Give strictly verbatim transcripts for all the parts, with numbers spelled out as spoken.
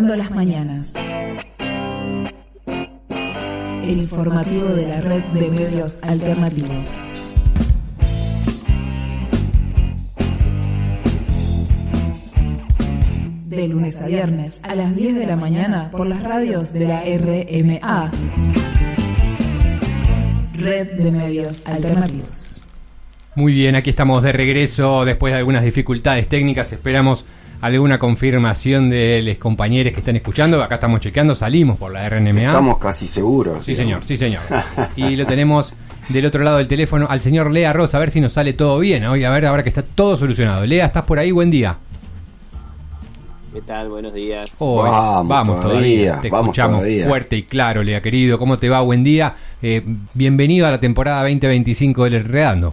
Cambiando las mañanas. El informativo de la red de medios alternativos. De lunes a viernes a las diez de la mañana por las radios de la R M A. Red de Medios Alternativos. Muy bien, aquí estamos de regreso después de algunas dificultades técnicas. Esperamos alguna confirmación de los compañeros que están escuchando. Acá estamos chequeando, salimos por la R N M A. Estamos casi seguros. Sí, digamos. señor, sí, señor. Y lo tenemos del otro lado del teléfono al señor Lea Rosa, a ver si nos sale todo bien. Hoy, a ver, ahora que está todo solucionado. Lea, ¿estás por ahí? Buen día. ¿Qué tal? Buenos días. Oh, vamos, vamos todavía, todavía. Te vamos escuchamos todavía. Fuerte y claro, Lea, querido. ¿Cómo te va? Buen día. Eh, bienvenido a la temporada veinte veinticinco del Enredando.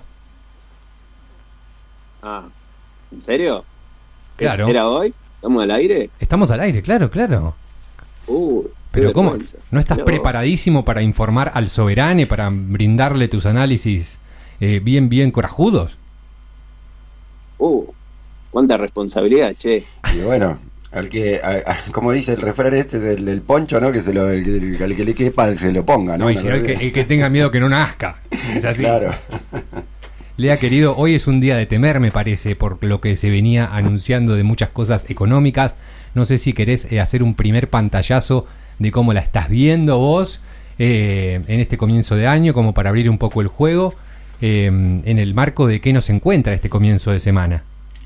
Ah, ¿en serio? Claro. ¿Era hoy? ¿Estamos al aire? Estamos al aire, claro, claro. Uh, Pero qué ¿cómo? vergüenza. ¿No estás No. preparadísimo para informar al soberano, para brindarle tus análisis eh, bien, bien corajudos? Uh, cuánta responsabilidad, che. Y bueno, al que, a- a- como dice el refrán este del, del poncho, ¿no? Que se lo, el, el- al que le quepa se lo ponga, ¿no? No, y si no, el que, el que tenga miedo que no nazca. Es así. Claro. Lea, querido, hoy es un día de temer, me parece, por lo que se venía anunciando de muchas cosas económicas. No sé si querés eh, hacer un primer pantallazo de cómo la estás viendo vos eh, en este comienzo de año, como para abrir un poco el juego, eh, en el marco de qué nos encuentra este comienzo de semana.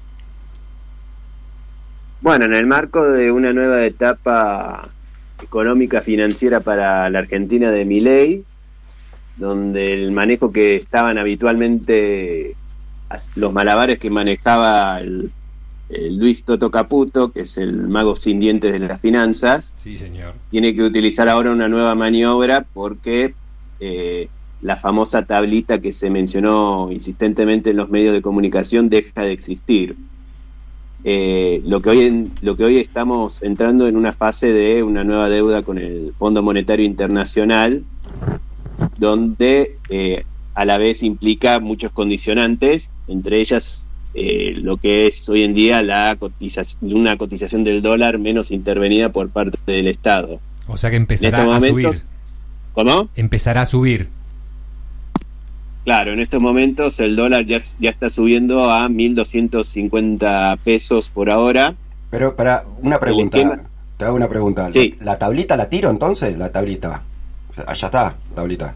Bueno, en el marco de una nueva etapa económica financiera para la Argentina de Milei, donde el manejo que estaban habitualmente, as- los malabares que manejaba el, el Luis Toto Caputo, que es el mago sin dientes de las finanzas, Sí, señor. tiene que utilizar ahora una nueva maniobra porque eh, la famosa tablita que se mencionó insistentemente en los medios de comunicación deja de existir. Eh, lo que hoy en, lo que hoy estamos entrando en una fase de una nueva deuda con el Fondo Monetario Internacional, donde eh, a la vez implica muchos condicionantes, entre ellas eh, lo que es hoy en día la cotización, una cotización del dólar menos intervenida por parte del Estado. O sea que En empezará estos a momentos, subir. ¿cómo? Empezará a subir. Claro, en estos momentos el dólar ya, ya está subiendo a mil doscientos cincuenta pesos por ahora. Pero para una pregunta, esquema- te hago una pregunta. Sí. ¿La, la tablita la tiro entonces? La tablita. Allá está, tablita.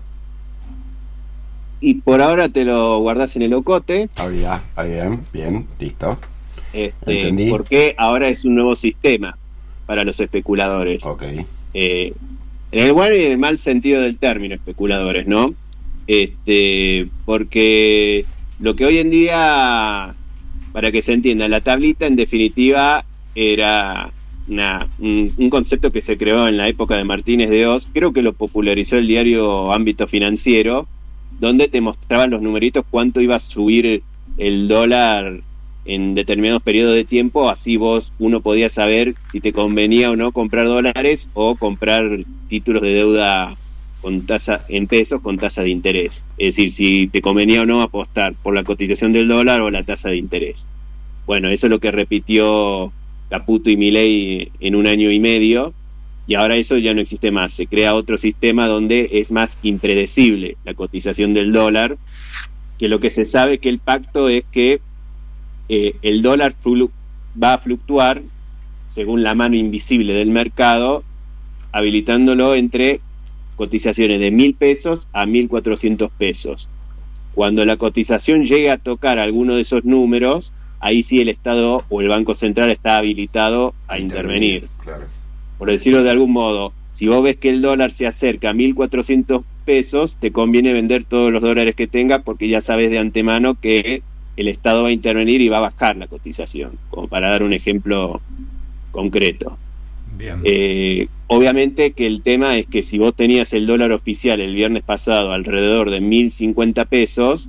Y por ahora te lo guardás en el ocote, Ah, bien, ah, bien, bien, listo. este, Entendí. porque ahora es un nuevo sistema para los especuladores. Ok. Eh, en el buen y en el mal sentido del término, especuladores, ¿no? Este, porque lo que hoy en día, para que se entienda, la tablita en definitiva era una, un, un concepto que se creó en la época de Martínez de Oz, creo que lo popularizó el diario Ámbito Financiero, donde te mostraban los numeritos cuánto iba a subir el dólar en determinados periodos de tiempo, así vos uno podía saber si te convenía o no comprar dólares o comprar títulos de deuda con tasa en pesos con tasa de interés, es decir, si te convenía o no apostar por la cotización del dólar o la tasa de interés. Bueno, eso es lo que repitió Caputo y Milei en un año y medio, y ahora eso ya no existe más. Se crea otro sistema donde es más impredecible la cotización del dólar, que lo que se sabe que el pacto es que eh, el dólar flu- va a fluctuar según la mano invisible del mercado, habilitándolo entre cotizaciones de mil pesos a mil cuatrocientos pesos. Cuando la cotización llegue a tocar alguno de esos números, ahí sí el Estado o el Banco Central está habilitado a intervenir. Claro. Por decirlo de algún modo, si vos ves que el dólar se acerca a mil cuatrocientos pesos, te conviene vender todos los dólares que tengas porque ya sabes de antemano que el Estado va a intervenir y va a bajar la cotización, como para dar un ejemplo concreto. Bien. Eh, obviamente que el tema es que si vos tenías el dólar oficial el viernes pasado alrededor de mil cincuenta pesos,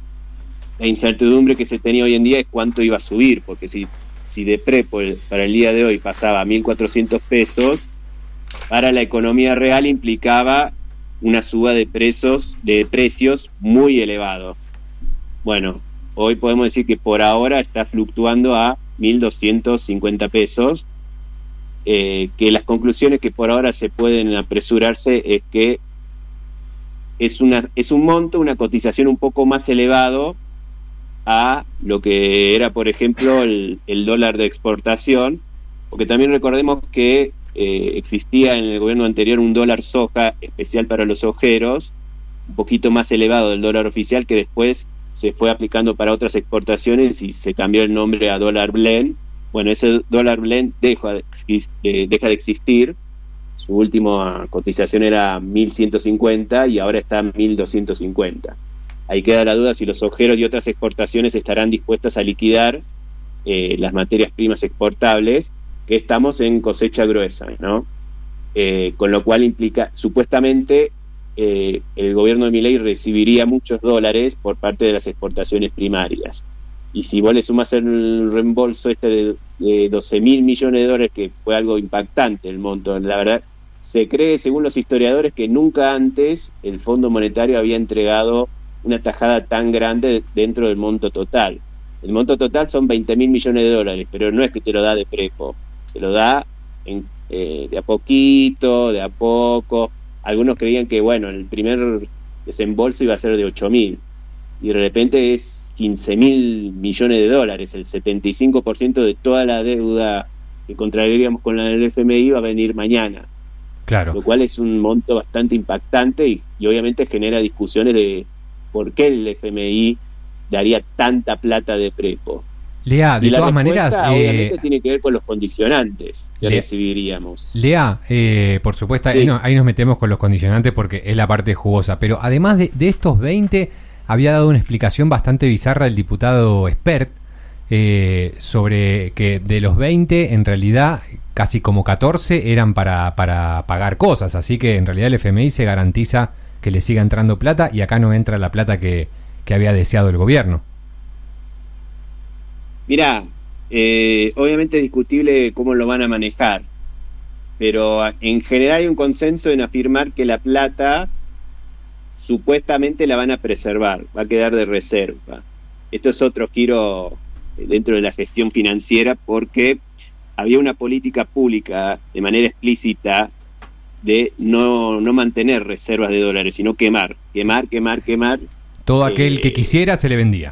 la incertidumbre que se tenía hoy en día es cuánto iba a subir, porque si, si de prepo el- para el día de hoy pasaba a mil cuatrocientos pesos, para la economía real implicaba una suba de precios, de precios muy elevado. Bueno, hoy podemos decir que por ahora está fluctuando a mil doscientos cincuenta pesos, eh, que las conclusiones que por ahora se pueden apresurarse es que es una es un monto, una cotización un poco más elevado a lo que era, por ejemplo, el, el dólar de exportación, porque también recordemos que eh, existía en el gobierno anterior un dólar soja especial para los sojeros, un poquito más elevado del dólar oficial, que después se fue aplicando para otras exportaciones y se cambió el nombre a dólar blend. Bueno, ese dólar blend deja de, eh, deja de existir. Su última cotización era mil ciento cincuenta y ahora está mil doscientos cincuenta. Ahí queda la duda si los sojeros y otras exportaciones estarán dispuestas a liquidar eh, las materias primas exportables, que estamos en cosecha gruesa, ¿no? Eh, con lo cual implica, supuestamente, eh, el gobierno de Milei recibiría muchos dólares por parte de las exportaciones primarias. Y si vos le sumás el reembolso este de, de doce mil millones de dólares, que fue algo impactante el monto, la verdad, se cree, según los historiadores, que nunca antes el Fondo Monetario había entregado una tajada tan grande dentro del monto total. El monto total son veinte mil millones de dólares, pero no es que te lo da de prepo, te lo da en, eh, de a poquito, de a poco. Algunos creían que, bueno, el primer desembolso iba a ser de ocho mil, y de repente es quince mil millones de dólares, el setenta y cinco por ciento de toda la deuda que contraeríamos con la del F M I va a venir mañana. Claro. Lo cual es un monto bastante impactante y, y obviamente genera discusiones de por qué el F M I daría tanta plata de prepo. Lea, de y la todas respuesta, maneras... obviamente eh, tiene que ver con los condicionantes que Le, recibiríamos. Lea, eh, por supuesto, sí. ahí, no, ahí nos metemos con los condicionantes porque es la parte jugosa, pero además de, de estos veinte, había dado una explicación bastante bizarra el diputado Espert, eh, sobre que de los veinte, en realidad, casi como catorce eran para, para pagar cosas, así que en realidad el F M I se garantiza que le siga entrando plata y acá no entra la plata que, que había deseado el gobierno. Mirá, eh, obviamente es discutible cómo lo van a manejar, pero en general hay un consenso en afirmar que la plata supuestamente la van a preservar, va a quedar de reserva. Esto es otro giro dentro de la gestión financiera, porque había una política pública de manera explícita de no, no mantener reservas de dólares, sino quemar, quemar, quemar, quemar. Todo aquel eh, que quisiera se le vendía.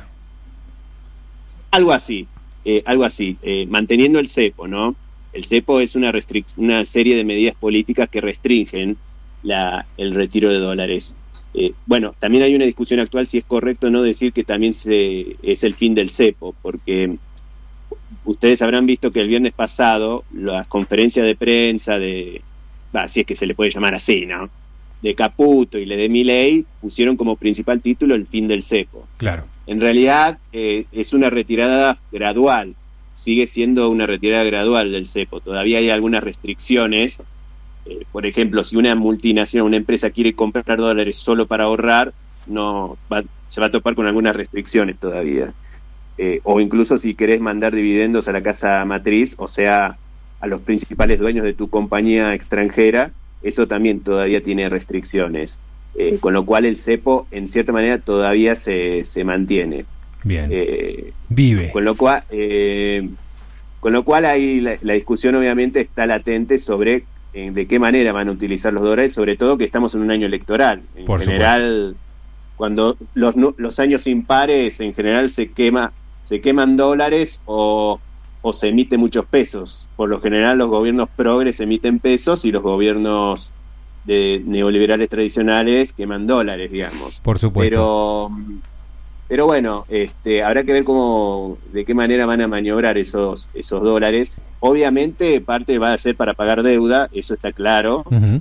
Algo así, eh, algo así, eh, manteniendo el cepo, ¿no? El cepo es una, restric- una serie de medidas políticas que restringen la, el retiro de dólares. Eh, bueno, también hay una discusión actual si es correcto o no decir que también se, es el fin del cepo, porque ustedes habrán visto que el viernes pasado las conferencias de prensa de, bah, si es que se le puede llamar así, ¿no?, de Caputo y de Milei pusieron como principal título el fin del cepo. Claro. En realidad eh, es una retirada gradual, sigue siendo una retirada gradual del cepo. Todavía hay algunas restricciones. Eh, por ejemplo, si una multinacional, una empresa quiere comprar dólares solo para ahorrar, no va, se va a topar con algunas restricciones todavía. Eh, o incluso si querés mandar dividendos a la casa matriz, o sea, a los principales dueños de tu compañía extranjera, eso también todavía tiene restricciones. Eh, con lo cual el cepo, en cierta manera, todavía se, se mantiene. Bien. Eh, Vive. Con lo cual, eh, con lo cual ahí la, la discusión obviamente está latente sobre eh, de qué manera van a utilizar los dólares, sobre todo que estamos en un año electoral. En Por general, supuesto. Cuando los, los años impares, en general se quema, se queman dólares o, o se emiten muchos pesos. Por lo general los gobiernos progres emiten pesos y los gobiernos de neoliberales tradicionales queman dólares, digamos. Por supuesto. Pero, pero bueno, este, habrá que ver cómo, de qué manera van a maniobrar esos, esos dólares. Obviamente parte va a ser para pagar deuda, eso está claro. Uh-huh.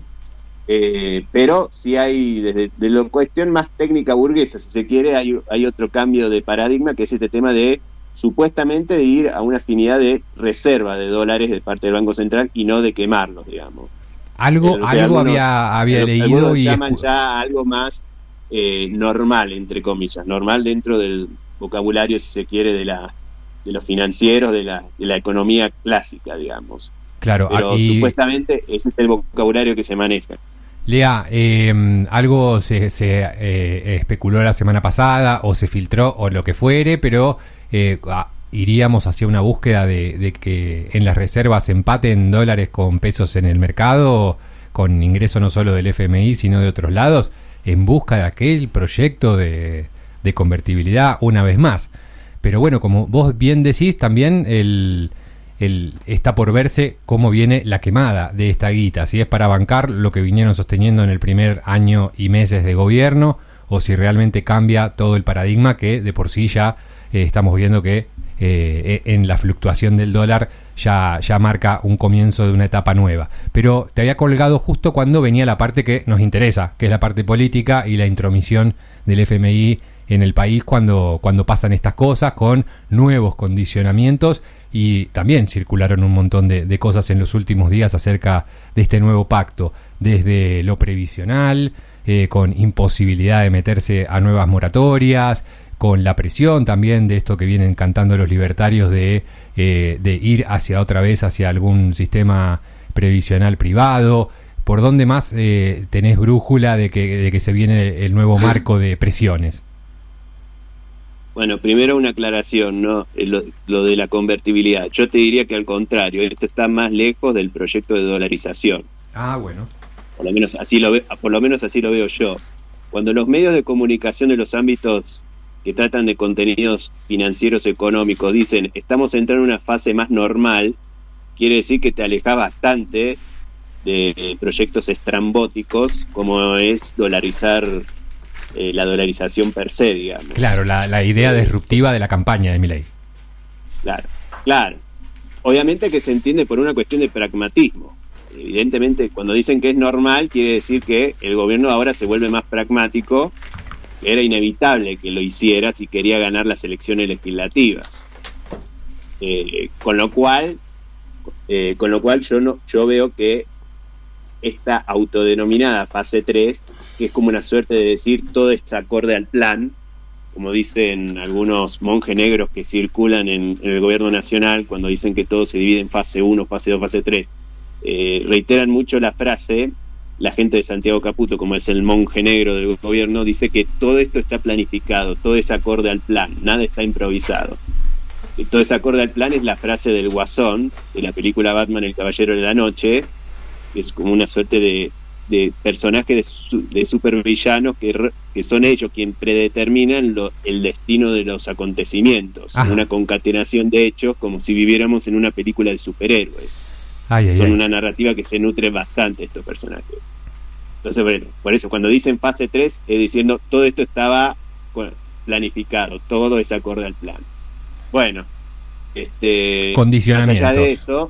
Eh, pero si hay, desde de la cuestión más técnica burguesa, si se quiere, hay, hay otro cambio de paradigma, que es este tema de supuestamente de ir a una afinidad de reserva de dólares de parte del Banco Central y no de quemarlos, digamos. Algo, Pero, algo algunos, había, había leído y llaman escu- ya algo más eh, normal, entre comillas, normal dentro del vocabulario, si se quiere, de la de los financieros, de la de la economía clásica, digamos. Claro, Pero y supuestamente ese es el vocabulario que se maneja. Lea, eh, algo se, se eh, especuló la semana pasada o se filtró o lo que fuere, pero eh, iríamos hacia una búsqueda de, de que en las reservas empaten dólares con pesos en el mercado, con ingreso no solo del F M I, sino de otros lados, en busca de aquel proyecto de, de convertibilidad una vez más. Pero bueno, como vos bien decís, también el, el, está por verse cómo viene la quemada de esta guita, si es para bancar lo que vinieron sosteniendo en el primer año y meses de gobierno, o si realmente cambia todo el paradigma que de por sí ya eh, estamos viendo que eh, en la fluctuación del dólar ya, ya marca un comienzo de una etapa nueva. Pero te había colgado justo cuando venía la parte que nos interesa, que es la parte política y la intromisión del F M I en el país cuando, cuando pasan estas cosas, con nuevos condicionamientos, y también circularon un montón de, de cosas en los últimos días acerca de este nuevo pacto, desde lo previsional, eh, con imposibilidad de meterse a nuevas moratorias, con la presión también de esto que vienen cantando los libertarios de, eh, de ir hacia otra vez hacia algún sistema previsional privado. ¿Por dónde más eh, tenés brújula de que, de que se viene el nuevo marco de presiones? Bueno, primero una aclaración, ¿no? Lo, lo de la convertibilidad. Yo te diría que al contrario, esto está más lejos del proyecto de dolarización. Ah, bueno. Por lo menos así lo ve, por lo menos así lo veo yo. Cuando los medios de comunicación de los ámbitos que tratan de contenidos financieros económicos dicen estamos entrando en una fase más normal, quiere decir que te alejas bastante de, de proyectos estrambóticos como es dolarizar, eh, la dolarización per se, digamos. Claro, la, la idea disruptiva de la campaña de Milei. Claro, claro. Obviamente que se entiende por una cuestión de pragmatismo. Evidentemente, cuando dicen que es normal, quiere decir que el gobierno ahora se vuelve más pragmático. Era inevitable que lo hiciera si quería ganar las elecciones legislativas. Eh, con lo cual, eh, con lo cual yo no, yo veo que esta autodenominada fase tres, que es como una suerte de decir todo es acorde al plan, como dicen algunos monjes negros que circulan en, en el gobierno nacional cuando dicen que todo se divide en fase uno, fase dos, fase tres. Eh, reiteran mucho la frase, la gente de Santiago Caputo, como es el monje negro del gobierno, dice que todo esto está planificado, todo es acorde al plan, nada está improvisado. Y todo es acorde al plan es la frase del Guasón, de la película Batman, el Caballero de la Noche, que es como una suerte de, de personajes de, su, de supervillanos que, que son ellos quienes predeterminan lo, el destino de los acontecimientos, Ajá. una concatenación de hechos como si viviéramos en una película de superhéroes. Ay, ay, son ay. Una narrativa que se nutre bastante estos personajes. Entonces, bueno, por eso, cuando dicen fase tres, es diciendo todo esto estaba planificado, todo es acorde al plan. Bueno, este, condicionamientos. Más allá de eso,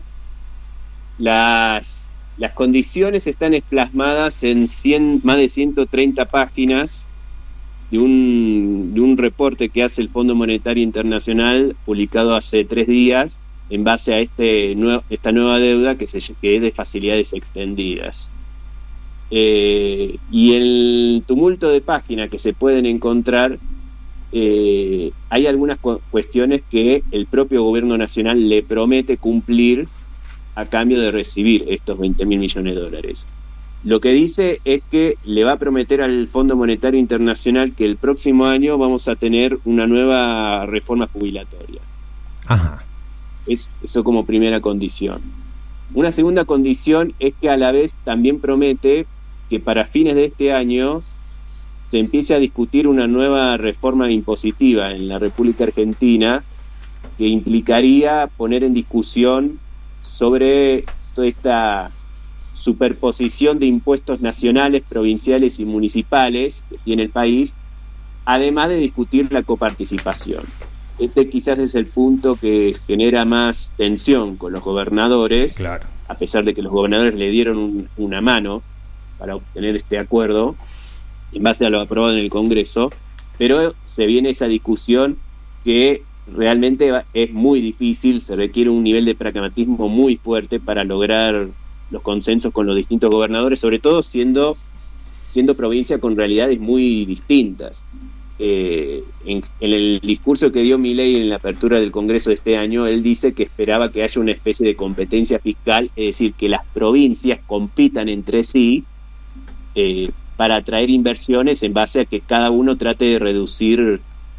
las, las condiciones están plasmadas en cien, más de ciento treinta páginas de un, de un reporte que hace el Fondo Monetario Internacional, publicado hace tres días, en base a este nuevo, esta nueva deuda que, se, que es de facilidades extendidas. Eh, y el tumulto de páginas que se pueden encontrar, eh, hay algunas cu- cuestiones que el propio gobierno nacional le promete cumplir a cambio de recibir estos veinte mil millones de dólares. Lo que dice es que le va a prometer al Fondo Monetario Internacional que el próximo año vamos a tener una nueva reforma jubilatoria. Ajá. Es, eso como primera condición. Una segunda condición es que a la vez también promete que para fines de este año se empiece a discutir una nueva reforma impositiva en la República Argentina que implicaría poner en discusión sobre toda esta superposición de impuestos nacionales, provinciales y municipales que tiene el país, además de discutir la coparticipación. Este quizás es el punto que genera más tensión con los gobernadores, claro. A pesar de que los gobernadores le dieron un, una mano para obtener este acuerdo en base a lo aprobado en el Congreso, pero se viene esa discusión que realmente es muy difícil, se requiere un nivel de pragmatismo muy fuerte para lograr los consensos con los distintos gobernadores, sobre todo siendo, siendo provincias con realidades muy distintas. Eh, en, en el discurso que dio Milei en la apertura del Congreso de este año, él dice que esperaba que haya una especie de competencia fiscal, es decir, que las provincias compitan entre sí eh, para atraer inversiones en base a que cada uno trate de reducir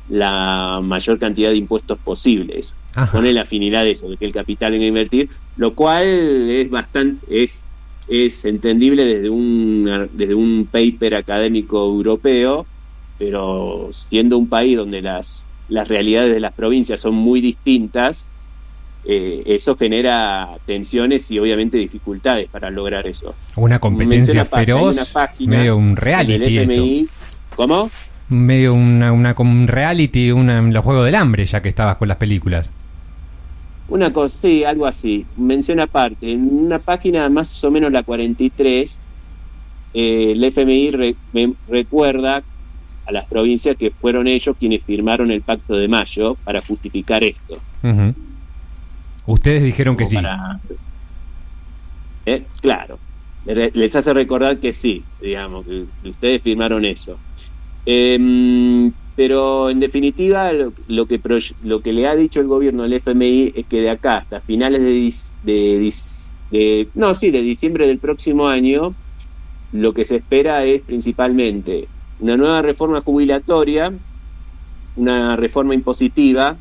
la mayor cantidad de impuestos posibles. Ajá. Pone la afinidad de eso, de que el capital venga a invertir, lo cual es bastante es es entendible desde un desde un paper académico europeo, pero siendo un país donde las las realidades de las provincias son muy distintas, eh, eso genera tensiones y obviamente dificultades para lograr eso. Una competencia Menciona, feroz, una página medio un reality del F M I. esto. ¿Cómo? Medio una, una como un reality, una, los juegos del hambre, ya que estabas con las películas. Una cosa, sí, algo así. Menciona aparte, en una página más o menos la cuarenta y tres, eh, el F M I re, me recuerda a las provincias que fueron ellos quienes firmaron el Pacto de Mayo para justificar esto. Uh-huh. Ustedes dijeron que Como sí. para- eh, claro, Le- les hace recordar que sí, digamos, que, que ustedes firmaron eso. Em, pero en definitiva lo, lo que proye- lo que le ha dicho el gobierno al F M I es que de acá hasta finales de, dis- de, dis- de no sí de diciembre del próximo año lo que se espera es principalmente una nueva reforma jubilatoria, una reforma impositiva.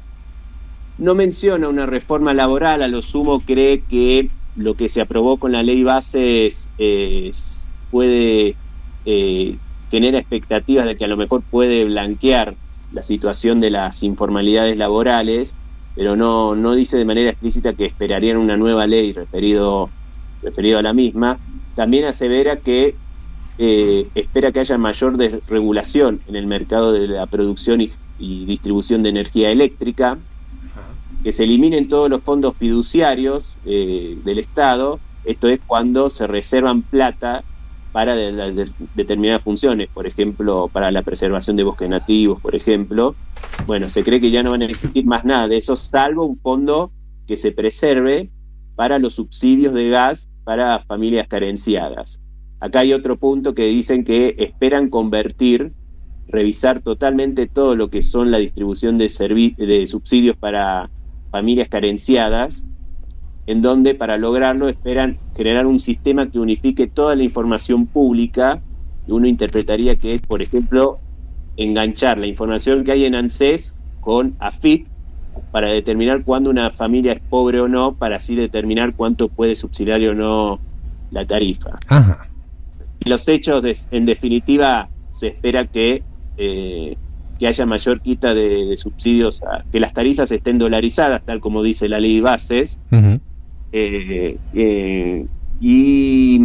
No menciona una reforma laboral, a lo sumo cree que lo que se aprobó con la ley base es, es- puede eh, genera expectativas de que a lo mejor puede blanquear la situación de las informalidades laborales, pero no no dice de manera explícita que esperarían una nueva ley referido referido a la misma. También asevera que eh, espera que haya mayor desregulación en el mercado de la producción y, y distribución de energía eléctrica, que se eliminen todos los fondos fiduciarios eh, del Estado. Esto es cuando se reservan plata para de, de, de, determinadas funciones, por ejemplo, para la preservación de bosques nativos, por ejemplo. Bueno, se cree que ya no van a existir más nada de eso, salvo un fondo que se preserve para los subsidios de gas para familias carenciadas. Acá hay otro punto que dicen que esperan convertir, revisar totalmente todo lo que son la distribución de, servi- de subsidios para familias carenciadas, en donde para lograrlo esperan generar un sistema que unifique toda la información pública, que uno interpretaría que es, por ejemplo, enganchar la información que hay en ANSES con AFIP para determinar cuándo una familia es pobre o no, para así determinar cuánto puede subsidiar o no la tarifa. Ajá. Y los hechos, de, en definitiva, se espera que eh, que haya mayor quita de, de subsidios, a, que las tarifas estén dolarizadas, tal como dice la ley de bases, Uh-huh. eh, eh, y,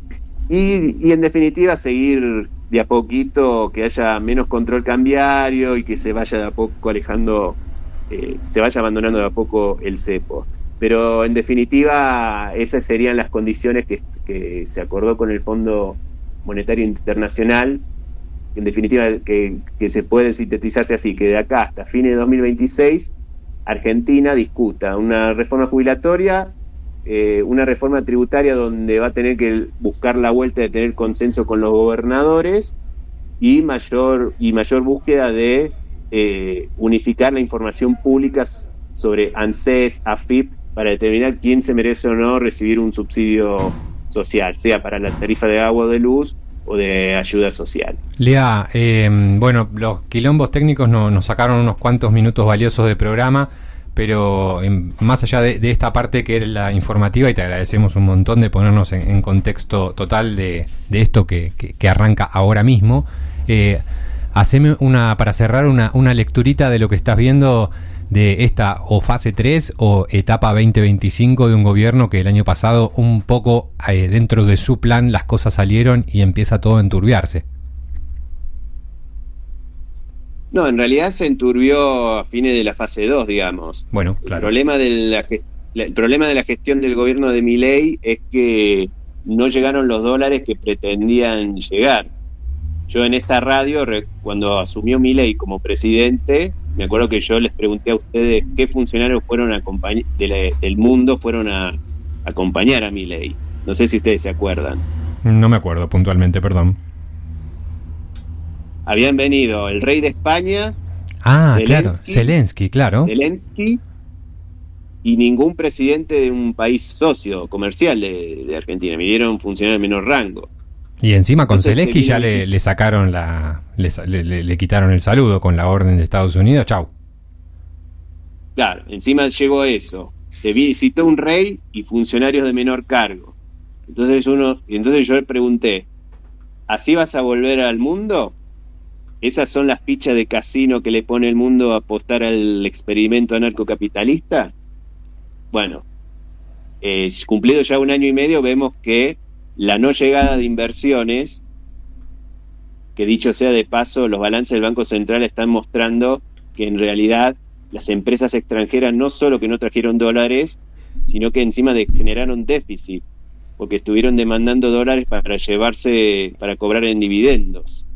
y, y en definitiva seguir de a poquito, que haya menos control cambiario y que se vaya de a poco alejando, eh, se vaya abandonando de a poco el cepo. Pero en definitiva esas serían las condiciones que, que se acordó con el Fondo Monetario Internacional, en definitiva que, que se puede sintetizarse así, que de acá hasta fines de dos mil veintiséis Argentina discuta una reforma jubilatoria, eh, una reforma tributaria donde va a tener que buscar la vuelta de tener consenso con los gobernadores y mayor y mayor búsqueda de eh, unificar la información pública sobre ANSES, AFIP, para determinar quién se merece o no recibir un subsidio social, sea para la tarifa de agua o de luz o de ayuda social. Lea, eh, bueno, los quilombos técnicos no, nos sacaron unos cuantos minutos valiosos de programa, pero eh, más allá de, de esta parte que era la informativa, y te agradecemos un montón de ponernos en, en contexto total de, de esto que, que, que arranca ahora mismo, eh, haceme una, para cerrar, una, una lecturita de lo que estás viendo de esta o fase tres o etapa veinte veinticinco de un gobierno que el año pasado un poco eh, dentro de su plan las cosas salieron y empieza todo a enturbiarse. No, en realidad se enturbió a fines de la fase dos, digamos. Bueno, El claro. problema de la, ge- la- el problema de la gestión del gobierno de Milei es que no llegaron los dólares que pretendían llegar. Yo en esta radio, re- cuando asumió Milei como presidente, me acuerdo que yo les pregunté a ustedes qué funcionarios fueron a acompañ- de la- del mundo fueron a, a acompañar a Milei. No sé si ustedes se acuerdan. No me acuerdo puntualmente, perdón. Habían venido el rey de España, Ah, Zelensky. claro, Zelensky, claro. Zelensky, y ningún presidente de un país socio comercial de, de Argentina. Vinieron funcionarios de menor rango. Y encima con Entonces, Zelensky ya vino- le, le sacaron la... Le, le- le- le quitaron el saludo con la orden de Estados Unidos. Chau. Claro, encima llegó eso. Te visitó un rey y funcionarios de menor cargo. Entonces uno, entonces yo le pregunté, ¿así vas a volver al mundo? ¿Esas son las fichas de casino que le pone el mundo a apostar al experimento anarcocapitalista? Bueno, eh, cumplido ya un año y medio, vemos que la no llegada de inversiones, que dicho sea de paso, los balances del Banco Central están mostrando que en realidad las empresas extranjeras no solo que no trajeron dólares, sino que encima de, generaron déficit, porque estuvieron demandando dólares para llevarse, para cobrar en dividendos.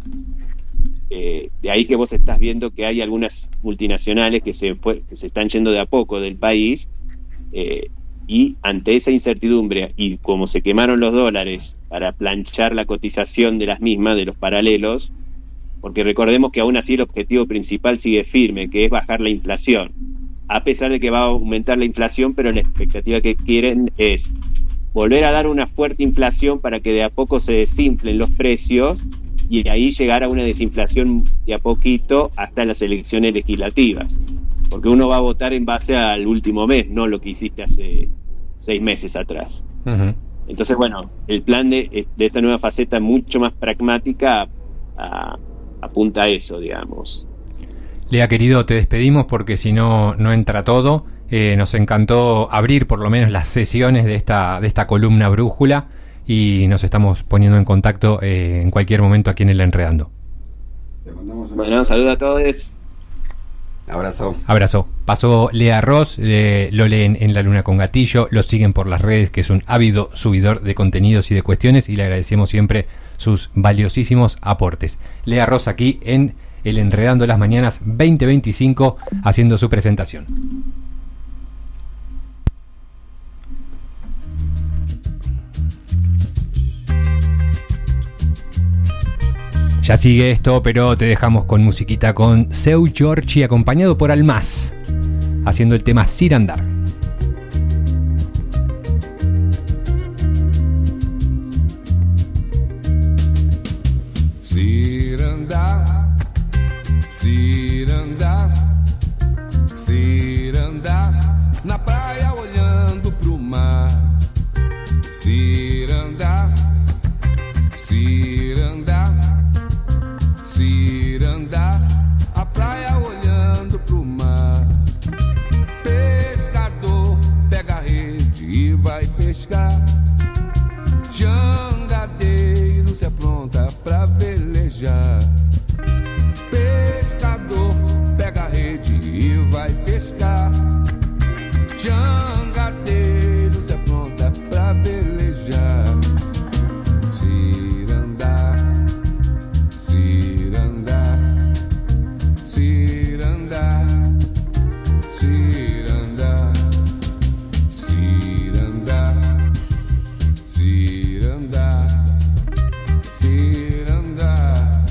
Eh, de ahí que vos estás viendo que hay algunas multinacionales que se, fue, que se están yendo de a poco del país, eh, y ante esa incertidumbre, y como se quemaron los dólares para planchar la cotización de las mismas, de los paralelos, porque recordemos que aún así el objetivo principal sigue firme, que es bajar la inflación, a pesar de que va a aumentar la inflación, pero la expectativa que quieren es volver a dar una fuerte inflación para que de a poco se desinflen los precios y de ahí llegar a una desinflación de a poquito hasta las elecciones legislativas, porque uno va a votar en base al último mes, no lo que hiciste hace seis meses atrás. Uh-huh. Entonces, bueno, el plan de, de esta nueva faceta mucho más pragmática a, apunta a eso, digamos. Lea, querido, te despedimos porque si no, no entra todo. Eh, nos encantó abrir por lo menos las sesiones de esta, de esta columna brújula y nos estamos poniendo en contacto eh, en cualquier momento aquí en el Enredando. Le mandamos un Bueno, saludos a todos. abrazo. Abrazo. Pasó Lea Ross, eh, lo leen en La Luna con Gatillo, lo siguen por las redes, que es un ávido subidor de contenidos y de cuestiones, y le agradecemos siempre sus valiosísimos aportes. Lea Ross aquí en el Enredando las Mañanas veinte veinticinco, haciendo su presentación. Ya sigue esto, pero te dejamos con musiquita con Seu Giorgi acompañado por Almaz, haciendo el tema Cirandar. Cirandar, cirandar, cirandar, na praia olhando pro mar. Cirandar, cirandar, cirandar, a praia olhando pro mar. Pescador pega a rede e vai pescar. Jangadeiro se apronta pra velejar. Pescador pega a rede e vai pescar. Jangadeiro se apronta pra velejar. Cirandar, cirandar, cirandar, cirandar, cirandar, cirandar, cirandar,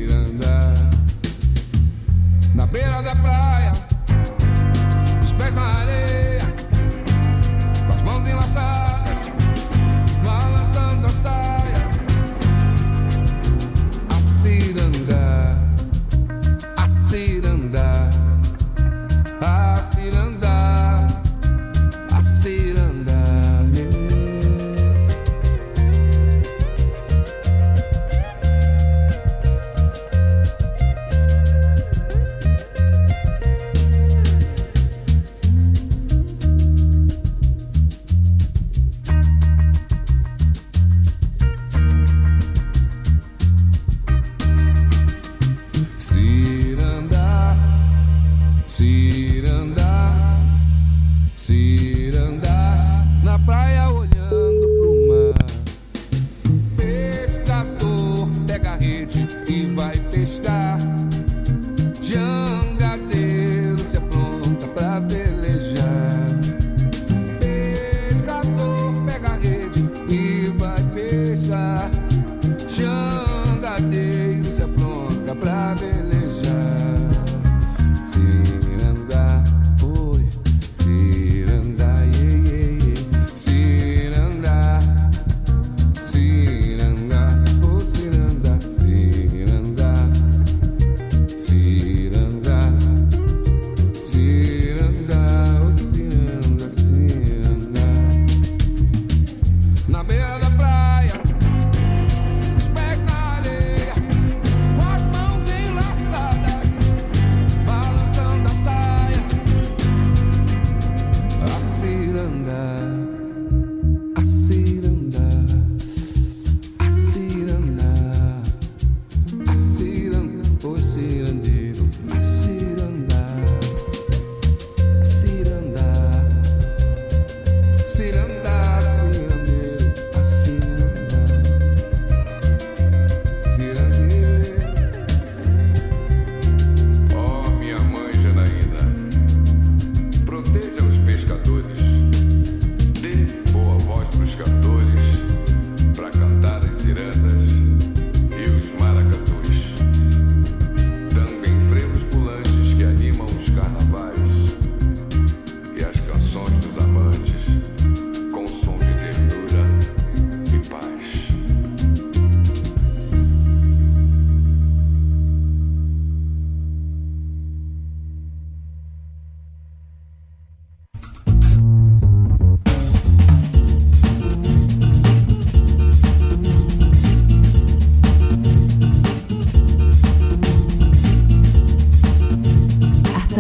cirandar. Na beira da praia, os pés na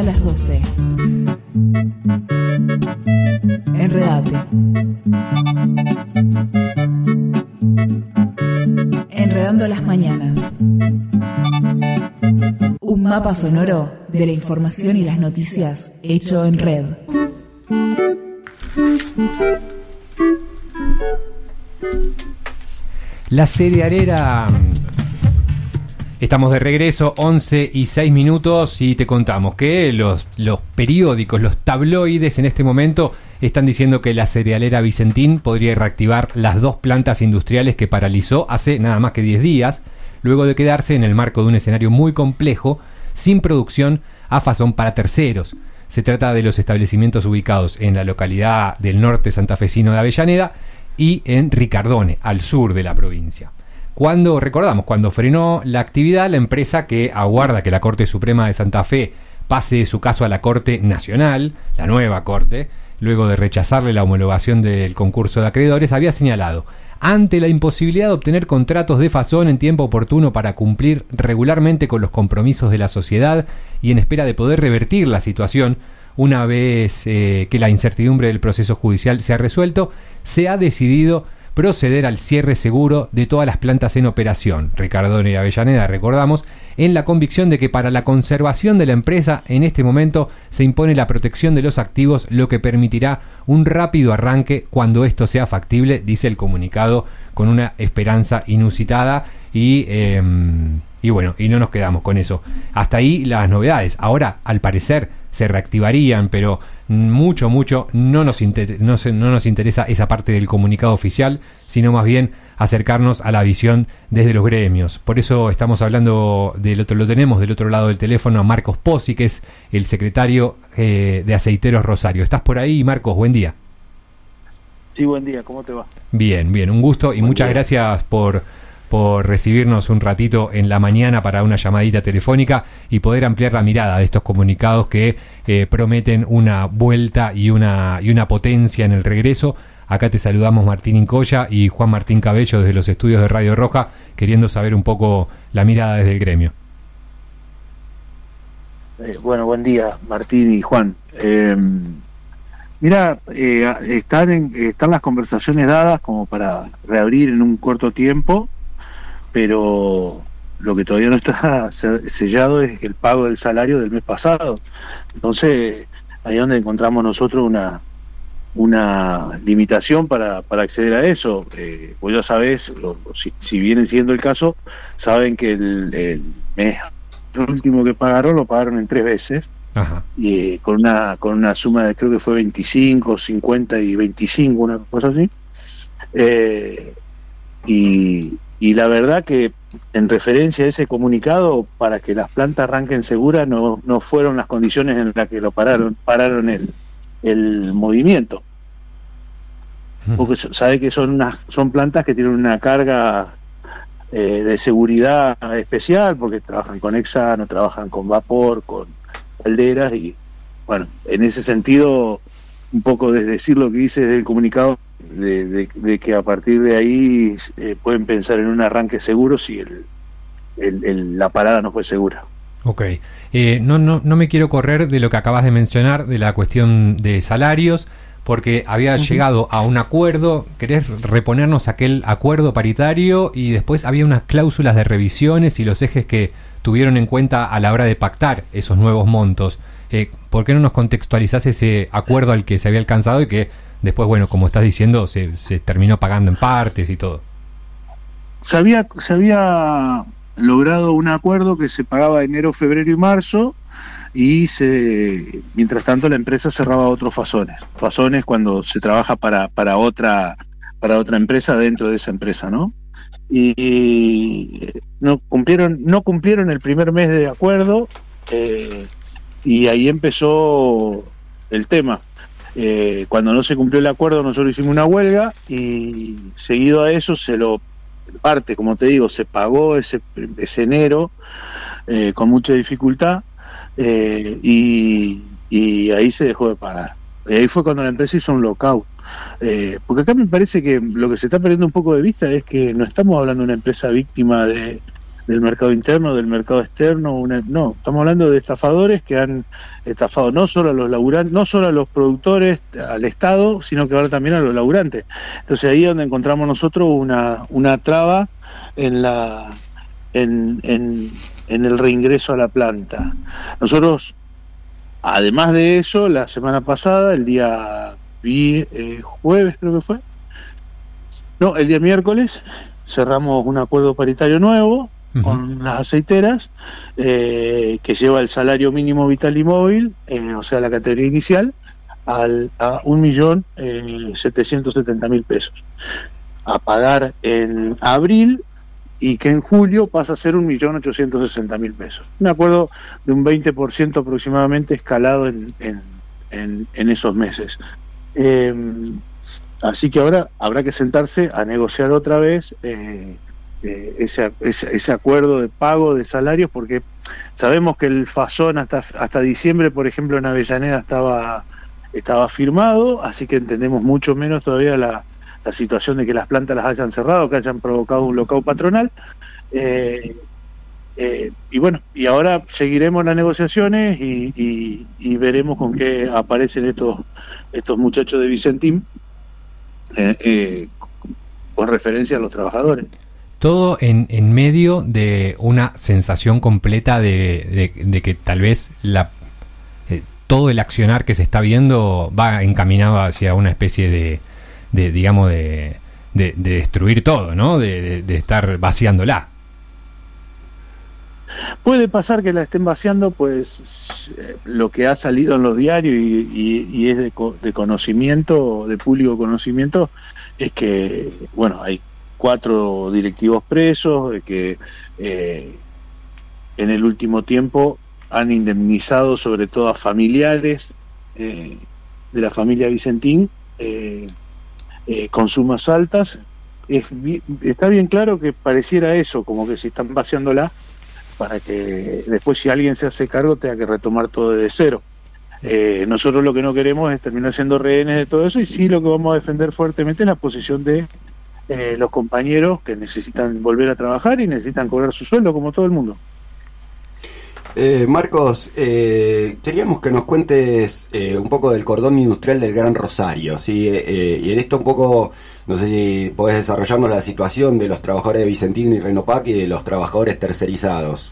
las doce. Enredate. Enredando las mañanas. Un mapa sonoro de la información y las noticias hecho en red. La cerealera. Estamos de regreso, once y seis minutos, y te contamos que los, los periódicos, los tabloides en este momento están diciendo que la cerealera Vicentín podría reactivar las dos plantas industriales que paralizó hace nada más que diez días, luego de quedarse en el marco de un escenario muy complejo, sin producción a fazón para terceros. Se trata de los establecimientos ubicados en la localidad del norte santafesino de Avellaneda y en Ricardone, al sur de la provincia. Cuando, recordamos, cuando frenó la actividad, la empresa que aguarda que la Corte Suprema de Santa Fe pase su caso a la Corte Nacional, la nueva Corte, luego de rechazarle la homologación del concurso de acreedores, había señalado: ante la imposibilidad de obtener contratos de fazón en tiempo oportuno para cumplir regularmente con los compromisos de la sociedad y en espera de poder revertir la situación, una vez eh, que la incertidumbre del proceso judicial se ha resuelto, se ha decidido proceder al cierre seguro de todas las plantas en operación, Ricardone y Avellaneda, recordamos, en la convicción de que para la conservación de la empresa en este momento se impone la protección de los activos, lo que permitirá un rápido arranque cuando esto sea factible, dice el comunicado, con una esperanza inusitada y, eh, y bueno, y no nos quedamos con eso. Hasta ahí las novedades. Ahora, al parecer, se reactivarían, pero mucho, mucho no nos, inter- no, se, no nos interesa esa parte del comunicado oficial, sino más bien acercarnos a la visión desde los gremios. Por eso estamos hablando del otro, lo tenemos del otro lado del teléfono a Marcos Pozzi, que es el secretario eh, de Aceiteros Rosario. ¿Estás por ahí, Marcos? Buen día. Sí, buen día, ¿cómo te va? Bien, bien, un gusto y buen muchas día. Gracias por... por recibirnos un ratito en la mañana para una llamadita telefónica y poder ampliar la mirada de estos comunicados que eh, prometen una vuelta y una y una potencia en el regreso. Acá te saludamos Martín Incoya y Juan Martín Cabello desde los estudios de Radio Roja, queriendo saber un poco la mirada desde el gremio. Eh, bueno, buen día Martín y Juan. Eh, mira, eh, están, en, están las conversaciones dadas como para reabrir en un corto tiempo, pero lo que todavía no está sellado es el pago del salario del mes pasado. Entonces, ahí es donde encontramos nosotros una una limitación para, para acceder a eso. Eh, vos ya sabés, lo, si, si viene siendo el caso, saben que el, el mes el último que pagaron lo pagaron en tres veces. Ajá. Y eh, con una con una suma de creo que fue veinticinco, cincuenta y veinticinco, una cosa así. Eh, y Y la verdad que en referencia a ese comunicado, para que las plantas arranquen seguras, no, no fueron las condiciones en las que lo pararon, pararon el, el movimiento. Porque sabe que son unas, son plantas que tienen una carga eh, de seguridad especial, porque trabajan con hexano, trabajan con vapor, con calderas, y bueno, en ese sentido, un poco desdecir lo que dice desde el comunicado, De, de, de que a partir de ahí eh, pueden pensar en un arranque seguro si el, el, el, la parada no fue segura. Ok, eh, no, no, no me quiero correr de lo que acabas de mencionar, de la cuestión de salarios, porque había uh-huh. llegado a un acuerdo. ¿Querés reponernos aquel acuerdo paritario? Y después había unas cláusulas de revisiones y los ejes que tuvieron en cuenta a la hora de pactar esos nuevos montos. Eh, ¿Por qué no nos contextualizás ese acuerdo al que se había alcanzado y que después, bueno, como estás diciendo, se, se terminó pagando en partes y todo? Se había, se había logrado un acuerdo que se pagaba enero, febrero y marzo, y se, mientras tanto la empresa cerraba otros fazones. Fazones cuando se trabaja para, para otra para otra empresa dentro de esa empresa, ¿no? Y, y no cumplieron no cumplieron el primer mes de acuerdo, eh, y ahí empezó el tema. Eh, cuando no se cumplió el acuerdo, nosotros hicimos una huelga y seguido a eso se lo parte, como te digo, se pagó ese, ese enero eh, con mucha dificultad, eh, y, y ahí se dejó de pagar. Y ahí fue cuando la empresa hizo un lockout. Eh, porque acá me parece que lo que se está perdiendo un poco de vista es que no estamos hablando de una empresa víctima de, del mercado interno, del mercado externo, una, no, estamos hablando de estafadores que han estafado no solo a los laburantes, no solo a los productores, al Estado, sino que ahora también a los laburantes. Entonces ahí es donde encontramos nosotros una, una traba en la en, en, en el reingreso a la planta. Nosotros, además de eso, la semana pasada, el día vi, eh, jueves creo que fue, no, el día miércoles, cerramos un acuerdo paritario nuevo uh-huh. con las aceiteras, eh, que lleva el salario mínimo vital y móvil, eh, o sea, la categoría inicial, al, a un millón setecientos setenta mil pesos, a pagar en abril, y que en julio pasa a ser un millón ochocientos sesenta mil pesos. Un acuerdo de un veinte por ciento aproximadamente escalado en, en, en, en esos meses. Eh, así que ahora habrá que sentarse a negociar otra vez eh, eh, ese, ese, ese acuerdo de pago de salarios, porque sabemos que el fasón hasta, hasta diciembre, por ejemplo, en Avellaneda estaba, estaba firmado, así que entendemos mucho menos todavía la la situación de que las plantas las hayan cerrado, que hayan provocado un lockout patronal, eh, eh, y bueno, y ahora seguiremos las negociaciones y, y, y veremos con qué aparecen estos estos muchachos de Vicentín eh, eh, con referencia a los trabajadores. Todo en, en medio de una sensación completa de, de, de que tal vez la eh, todo el accionar que se está viendo va encaminado hacia una especie de de digamos de, de, de destruir todo, ¿no? De, de, de estar vaciándola. Puede pasar que la estén vaciando, pues eh, lo que ha salido en los diarios y, y, y es de, de conocimiento, de público conocimiento, es que, bueno, hay cuatro directivos presos, que eh, en el último tiempo han indemnizado sobre todo a familiares eh, de la familia Vicentín, eh, Eh, con sumas altas. Es, está bien claro que pareciera eso, como que se están vaciándola para que después, si alguien se hace cargo, tenga que retomar todo desde cero. Eh, nosotros lo que no queremos es terminar siendo rehenes de todo eso, y sí lo que vamos a defender fuertemente es la posición de eh, los compañeros que necesitan volver a trabajar y necesitan cobrar su sueldo como todo el mundo. Eh, Marcos, eh, queríamos que nos cuentes eh, un poco del cordón industrial del Gran Rosario, ¿sí? Eh, y en esto un poco, no sé si podés desarrollarnos la situación de los trabajadores de Vicentín y Renopac y de los trabajadores tercerizados.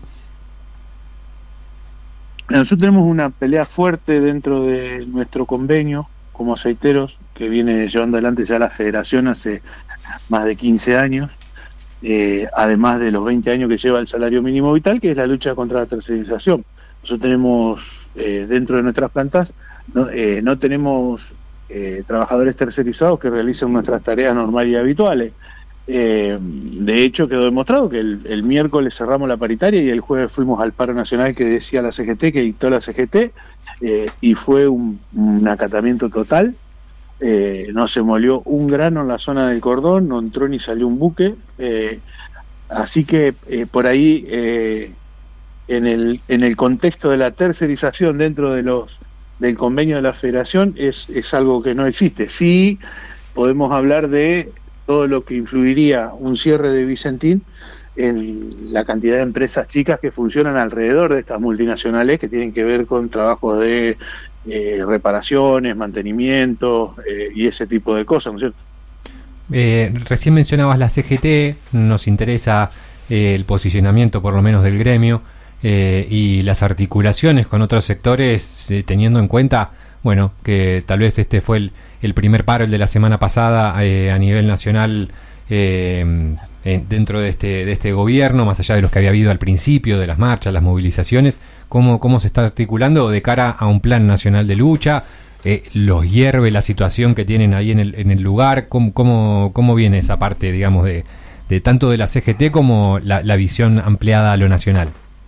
Nosotros tenemos una pelea fuerte dentro de nuestro convenio como aceiteros, que viene llevando adelante ya la federación hace más de quince años. Eh, además de los veinte años que lleva el salario mínimo vital, que es la lucha contra la tercerización. Nosotros tenemos eh, dentro de nuestras plantas, no, eh, no tenemos eh, trabajadores tercerizados que realicen nuestras tareas normales y habituales. Eh, de hecho, quedó demostrado que el, el miércoles cerramos la paritaria y el jueves fuimos al paro nacional que decía la C G T, que dictó la C G T, eh, y fue un, un acatamiento total. Eh, no se molió un grano en la zona del cordón, no entró ni salió un buque, eh, así que eh, por ahí eh, en el en el contexto de la tercerización dentro de los del convenio de la federación es, es algo que no existe. Sí podemos hablar de todo lo que influiría un cierre de Vicentín en la cantidad de empresas chicas que funcionan alrededor de estas multinacionales, que tienen que ver con trabajos de eh, reparaciones, mantenimiento eh, y ese tipo de cosas, ¿no es cierto? Eh, recién mencionabas la C G T, nos interesa eh, el posicionamiento por lo menos del gremio eh, y las articulaciones con otros sectores, eh, teniendo en cuenta, bueno, que tal vez este fue el, el primer paro, el de la semana pasada eh, a nivel nacional, eh, eh, dentro de este de este gobierno, más allá de los que había habido al principio, de las marchas, las movilizaciones. ¿Cómo, cómo se está articulando de cara a un plan nacional de lucha? Eh, ¿Los hierve la situación que tienen ahí en el, en el lugar? ¿Cómo, cómo, cómo viene esa parte, digamos, de, de tanto de la C G T como la, la visión ampliada a lo nacional?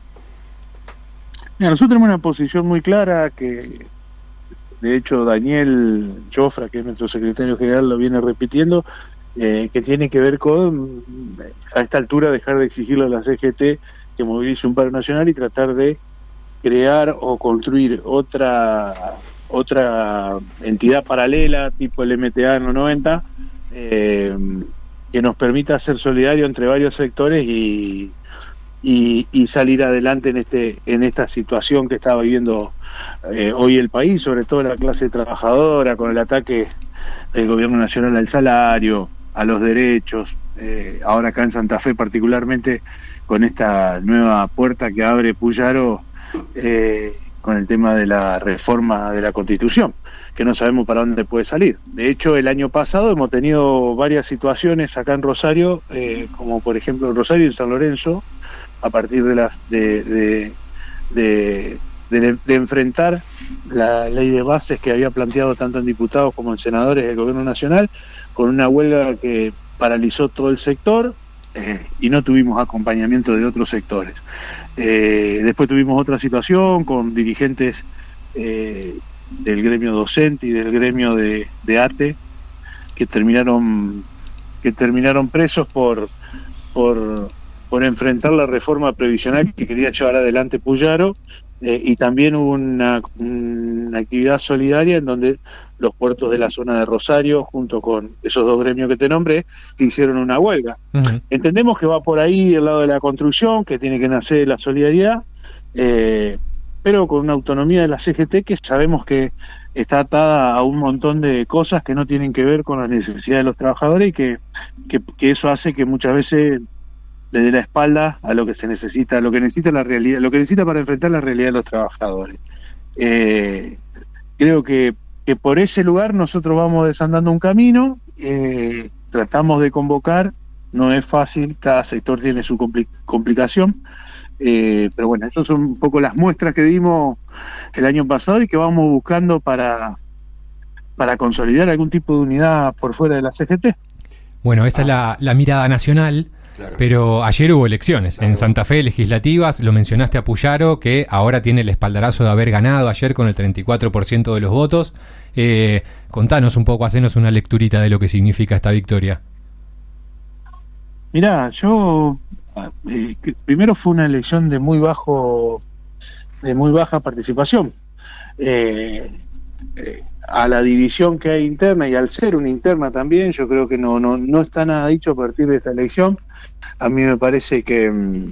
Mira, nosotros tenemos una posición muy clara que, de hecho, Daniel Jofra, que es nuestro secretario general, lo viene repitiendo, eh, que tiene que ver con, a esta altura, dejar de exigirle a la C G T que movilice un paro nacional y tratar de crear o construir otra otra entidad paralela tipo el M T A en los noventa, eh, que nos permita ser solidario entre varios sectores y, y, y salir adelante en este en esta situación que está viviendo eh, hoy el país, sobre todo la clase trabajadora, con el ataque del gobierno nacional al salario, a los derechos, eh, ahora acá en Santa Fe particularmente con esta nueva puerta que abre Puyaro eh, con el tema de la reforma de la Constitución, que no sabemos para dónde puede salir. De hecho, el año pasado hemos tenido varias situaciones acá en Rosario, eh, como por ejemplo en Rosario y en San Lorenzo, a partir de las de, de, de, de, de enfrentar la ley de bases que había planteado tanto en diputados como en senadores del gobierno nacional, con una huelga que paralizó todo el sector, eh, y no tuvimos acompañamiento de otros sectores. Eh, después tuvimos otra situación con dirigentes eh, del gremio docente y del gremio de, de A T E que terminaron que terminaron presos por por por enfrentar la reforma previsional que quería llevar adelante Puyaro, eh, y también hubo una, una actividad solidaria en donde los puertos de la zona de Rosario, junto con esos dos gremios que te nombré, hicieron una huelga. Uh-huh. Entendemos que va por ahí el lado de la construcción, que tiene que nacer de la solidaridad, eh, pero con una autonomía de la C G T que sabemos que está atada a un montón de cosas que no tienen que ver con las necesidades de los trabajadores, y que, que, que eso hace que muchas veces le dé la espalda a lo que se necesita, a lo que necesita la realidad, lo que necesita para enfrentar la realidad de los trabajadores. Eh, creo que, que por ese lugar nosotros vamos desandando un camino, eh, tratamos de convocar, no es fácil, cada sector tiene su compli- complicación, eh, pero bueno, esas son un poco las muestras que dimos el año pasado y que vamos buscando para, para consolidar algún tipo de unidad por fuera de la C G T. Bueno, esa ah. es la, la mirada nacional. Claro. Pero ayer hubo elecciones, claro, en Santa Fe, legislativas. Lo mencionaste a Puyaro, que ahora tiene el espaldarazo de haber ganado ayer con el treinta y cuatro por ciento de los votos. Eh, contanos un poco, hacenos una lecturita de lo que significa esta victoria. Mirá, yo eh, primero fue una elección de muy bajo, de muy baja participación. Eh, eh, a la división que hay interna y al ser una interna también, yo creo que no, no, no está nada dicho a partir de esta elección. A mí me parece que,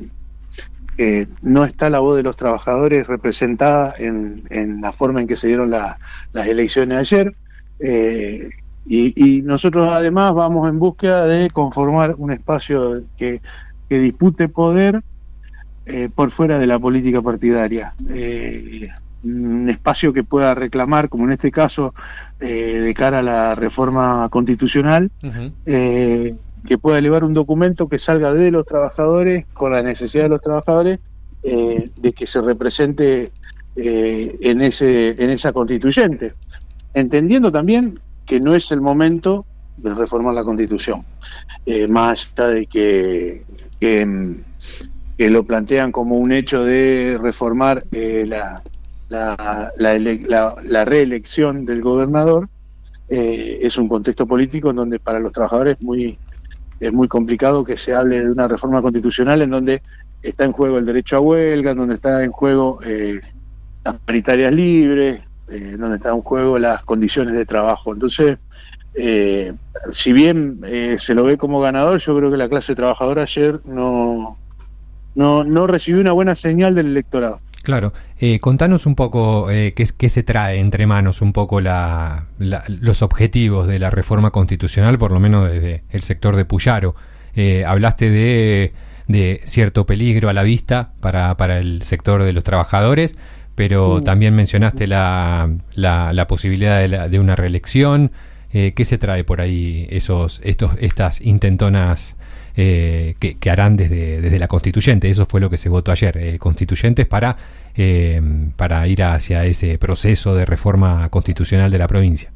que no está la voz de los trabajadores representada en, en la forma en que se dieron la, las elecciones ayer, eh, y, y nosotros además vamos en búsqueda de conformar un espacio que, que dispute poder eh, por fuera de la política partidaria, eh, un espacio que pueda reclamar, como en este caso, eh, de cara a la reforma constitucional, uh-huh. eh, que pueda elevar un documento que salga de los trabajadores, con la necesidad de los trabajadores, eh, de que se represente eh, en ese en esa constituyente, entendiendo también que no es el momento de reformar la Constitución, eh, más allá de que, que, que lo plantean como un hecho de reformar eh, la, la, la, ele, la, la reelección del gobernador. Eh, es un contexto político en donde para los trabajadores muy es muy complicado que se hable de una reforma constitucional en donde está en juego el derecho a huelga, en donde está en juego eh, las paritarias libres, eh, donde está en juego las condiciones de trabajo. Entonces, eh, si bien eh, se lo ve como ganador, yo creo que la clase trabajadora ayer no, no, no recibió una buena señal del electorado. Claro, eh, contanos un poco eh, qué, qué se trae entre manos, un poco la, la, los objetivos de la reforma constitucional, por lo menos desde el sector de Puyaro. Eh, hablaste de, de cierto peligro a la vista para, para el sector de los trabajadores, pero mm. también mencionaste la, la, la posibilidad de, la, de una reelección. Eh, ¿Qué se trae por ahí esos, estos, estas intentonas Eh, que, que harán desde, desde la constituyente? Eso fue lo que se votó ayer, eh, constituyentes para, eh, para ir hacia ese proceso de reforma constitucional de la provincia.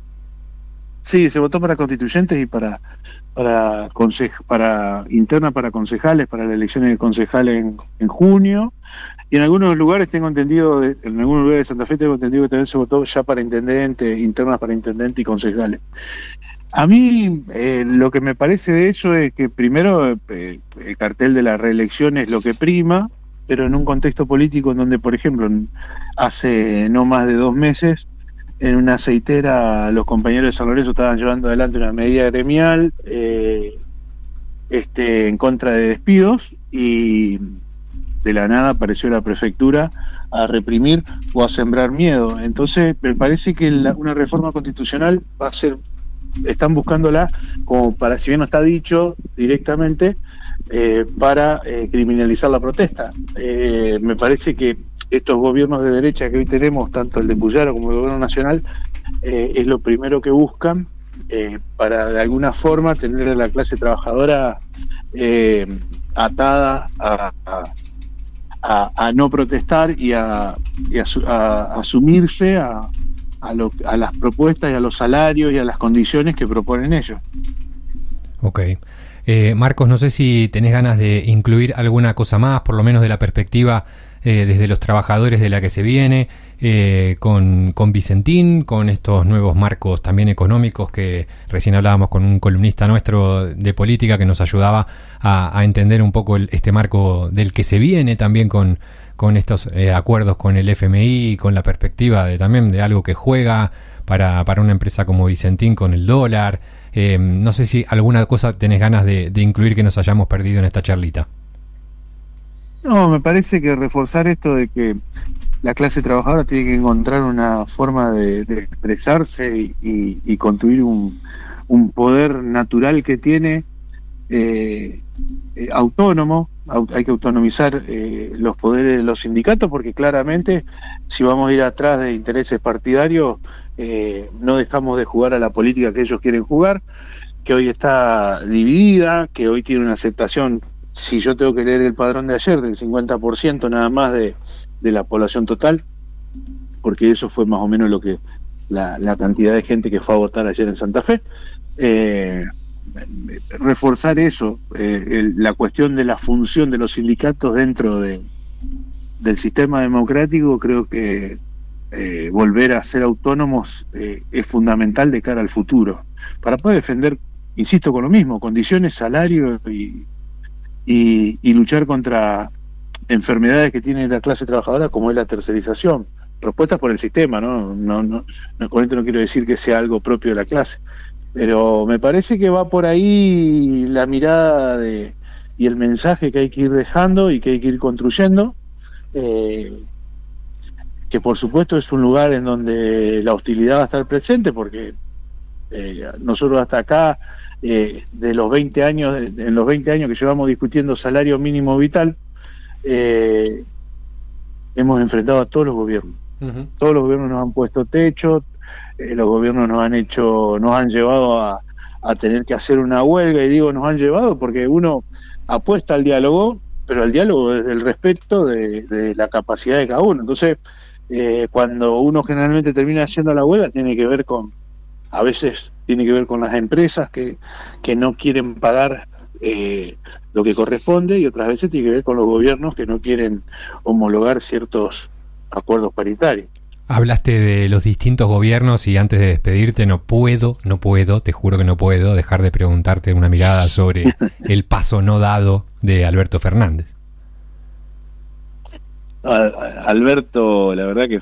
Sí, se votó para constituyentes y para para conse para interna para concejales, para las elecciones de concejales en, en junio, y en algunos lugares tengo entendido, de, en algunos lugares de Santa Fe tengo entendido que también se votó ya para intendente, internas para intendente y concejales. A mí eh, lo que me parece de eso es que primero eh, el cartel de la reelección es lo que prima, pero en un contexto político en donde, por ejemplo, hace no más de dos meses, en una aceitera los compañeros de San Lorenzo estaban llevando adelante una medida gremial eh, este, en contra de despidos, y, de la nada apareció la prefectura a reprimir o a sembrar miedo. Entonces me parece que la, una reforma constitucional va a ser, están buscándola como para, si bien no está dicho directamente, eh, para eh, criminalizar la protesta. Eh, me parece que estos gobiernos de derecha que hoy tenemos, tanto el de Puyaro como el gobierno nacional, eh, es lo primero que buscan eh, para de alguna forma tener a la clase trabajadora eh, atada a, a A, a no protestar y a, y a, a, a asumirse a, a, lo, a las propuestas y a los salarios y a las condiciones que proponen ellos. Ok. Eh, Marcos, no sé si tenés ganas de incluir alguna cosa más, por lo menos de la perspectiva eh, desde los trabajadores de la que se viene, eh, con, con Vicentín, con estos nuevos marcos también económicos que recién hablábamos con un columnista nuestro de política que nos ayudaba a, a entender un poco el, este marco del que se viene también con, con estos eh, acuerdos con el F M I, con la perspectiva de también de algo que juega para, para una empresa como Vicentín con el dólar. Eh, no sé si alguna cosa tenés ganas de, de incluir que nos hayamos perdido en esta charlita. No, me parece que reforzar esto de que la clase trabajadora tiene que encontrar una forma de, de expresarse y, y, y construir un, un poder natural que tiene eh, eh, autónomo. Hay que autonomizar eh, los poderes de los sindicatos, porque claramente si vamos a ir atrás de intereses partidarios eh, no dejamos de jugar a la política que ellos quieren jugar, que hoy está dividida, que hoy tiene una aceptación, si yo tengo que leer el padrón de ayer, del cincuenta por ciento nada más de, de la población total, porque eso fue más o menos lo que la, la cantidad de gente que fue a votar ayer en Santa Fe. eh, reforzar eso, eh, el, la cuestión de la función de los sindicatos dentro de, del sistema democrático. Creo que eh, volver a ser autónomos eh, es fundamental de cara al futuro, para poder defender, insisto con lo mismo, condiciones, salario y, y, y luchar contra enfermedades que tiene la clase trabajadora, como es la tercerización, propuestas por el sistema, ¿no? No, no, no, con esto no quiero decir que sea algo propio de la clase, pero me parece que va por ahí la mirada de, y el mensaje que hay que ir dejando y que hay que ir construyendo, eh, que por supuesto es un lugar en donde la hostilidad va a estar presente, porque eh, nosotros hasta acá, eh, de los veinte años, en los veinte años que llevamos discutiendo salario mínimo vital, eh, hemos enfrentado a todos los gobiernos. Uh-huh. Todos los gobiernos nos han puesto techo, eh, los gobiernos nos han hecho, nos han llevado a, a tener que hacer una huelga, y digo nos han llevado porque uno apuesta al diálogo, pero al diálogo desde el respeto de, de la capacidad de cada uno. Entonces, eh, cuando uno generalmente termina haciendo la huelga, tiene que ver con, a veces tiene que ver con las empresas que, que no quieren pagar eh, lo que corresponde, y otras veces tiene que ver con los gobiernos que no quieren homologar ciertos acuerdos paritarios. Hablaste de los distintos gobiernos y antes de despedirte no puedo, no puedo, te juro que no puedo dejar de preguntarte una mirada sobre el paso no dado de Alberto Fernández. Alberto, la verdad que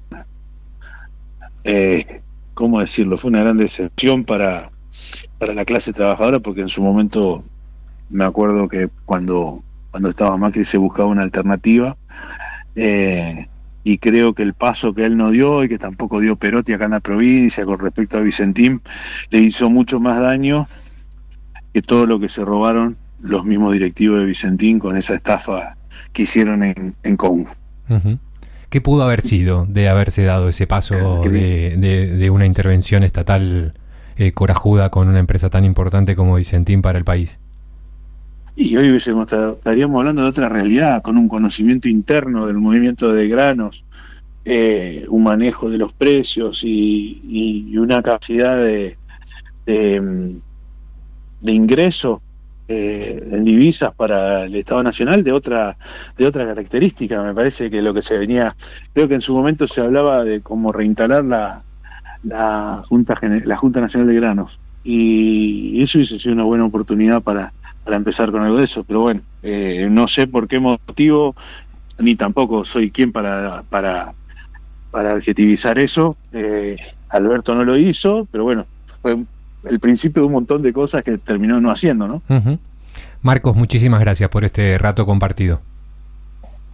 eh, ¿cómo decirlo? Fue una gran decepción para, para la clase trabajadora, porque en su momento me acuerdo que cuando, cuando estaba Macri se buscaba una alternativa, eh, y creo que el paso que él no dio y que tampoco dio Perotti acá en la provincia con respecto a Vicentín le hizo mucho más daño que todo lo que se robaron los mismos directivos de Vicentín con esa estafa que hicieron en, en Congo. Uh-huh. ¿Qué pudo haber sido de haberse dado ese paso de, de, de una intervención estatal eh, corajuda con una empresa tan importante como Vicentín para el país? Y hoy hubiésemos, estaríamos hablando de otra realidad, con un conocimiento interno del movimiento de granos, eh, un manejo de los precios y, y una capacidad de, de, de ingreso eh, en divisas para el Estado Nacional de otra de otra característica. Me parece que lo que se venía, creo que en su momento se hablaba de cómo reinstalar la, la Junta la Junta Nacional de Granos, y eso hubiese sido una buena oportunidad para para empezar con algo de eso, pero bueno, eh, no sé por qué motivo, ni tampoco soy quien para para para adjetivizar eso. eh, Alberto no lo hizo, pero bueno, fue el principio de un montón de cosas que terminó no haciendo, ¿no? Uh-huh. Marcos, muchísimas gracias por este rato compartido.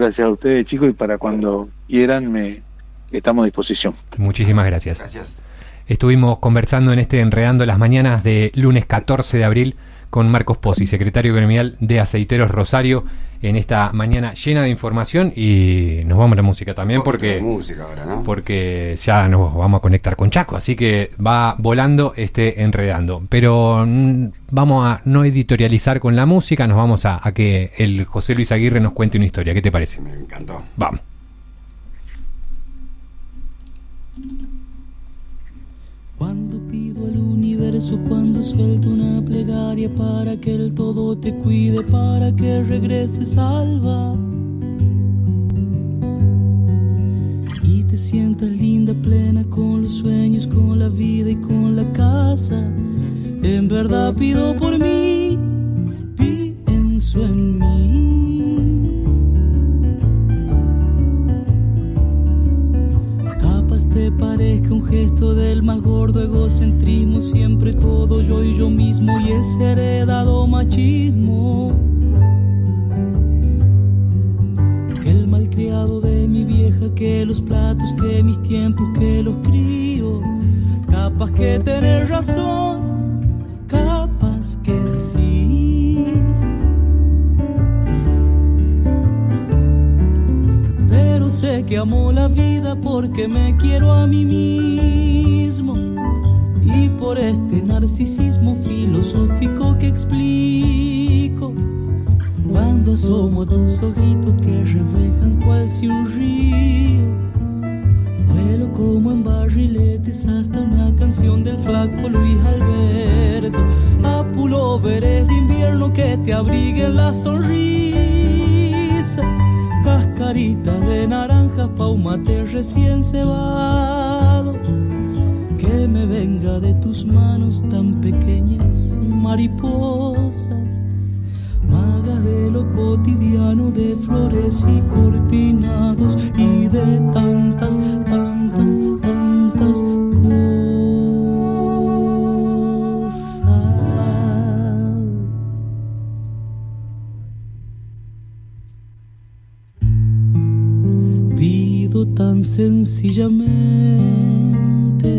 Gracias a ustedes, chicos, y para cuando quieran, me estamos a disposición. Muchísimas gracias. Gracias. Estuvimos conversando en este Enredando las Mañanas de lunes catorce de abril con Marcos Pozzi, secretario gremial de Aceiteros Rosario, en esta mañana llena de información, y nos vamos a la música también porque, música ahora, ¿no? porque ya nos vamos a conectar con Chaco, así que va volando este Enredando. Pero mm, vamos a no editorializar con la música, nos vamos a, a que el José Luis Aguirre nos cuente una historia. ¿Qué te parece? Me encantó. Vamos. Cuando pido al universo, cuando suelto una plegaria para que el todo te cuide, para que regreses salva y te sientas linda, plena, con los sueños, con la vida y con la casa. En verdad pido por mí, pienso en mí. Te parezca un gesto del más gordo egocentrismo, siempre todo yo y yo mismo, y ese heredado machismo. Que el malcriado de mi vieja, que los platos, que mis tiempos, que los crío. Capaz que tenés razón, capaz que sí. Pero sé que amo la vida porque me quiero a mí mismo, y por este narcisismo filosófico que explico cuando asomo a tus ojitos que reflejan cual si un río. Vuelo como en barriletes hasta una canción del flaco Luis Alberto, a pulóveres de invierno que te abriguen la sonrisa. Cascaritas de naranja pa' un mate recién cebado, que me venga de tus manos tan pequeñas, mariposas, magas de lo cotidiano, de flores y cortinados, y de tantas, tantas, tantas cosas. Tan sencillamente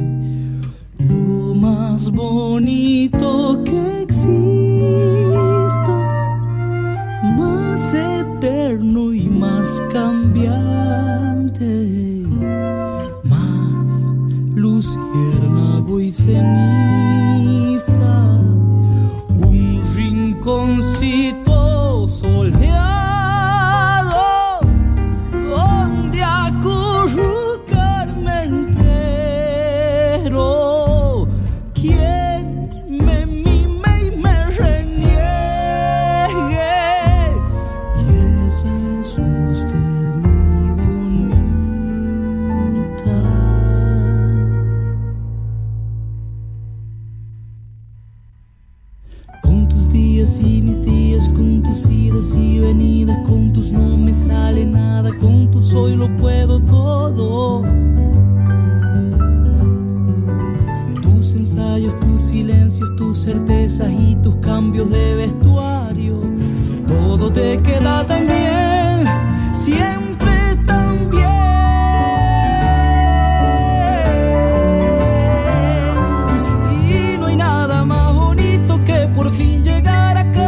lo más bonito que exista, más eterno y más cambiante, más luciérnago y ceniza, un rinconcito soleado y mis días, con tus idas y venidas, con tus no me sale nada, con tus hoy lo puedo todo. Tus ensayos, tus silencios, tus certezas y tus cambios de vestuario, todo te queda tan bien, siempre tan bien. Y no hay nada más bonito que por fin llegar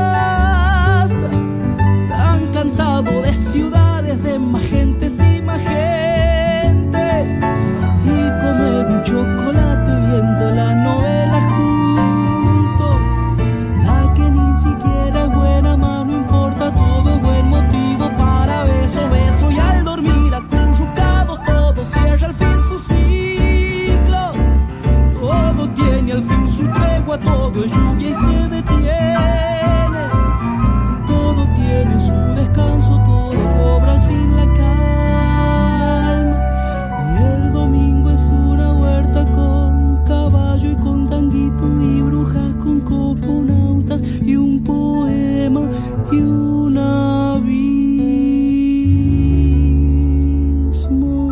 de ciudades, de más gentes y más gente, y comer un chocolate viendo la novela juntos, la que ni siquiera es buena, más no importa, todo es buen motivo para beso, beso, y al dormir acurrucados todo cierra al fin su ciclo, todo tiene al fin su tregua, todo es lluvia y se detiene, todo tiene su descanso, todo cobra al fin la calma. Y el domingo es una huerta con caballo y con tanguito y brujas con coponautas y un poema y un abismo.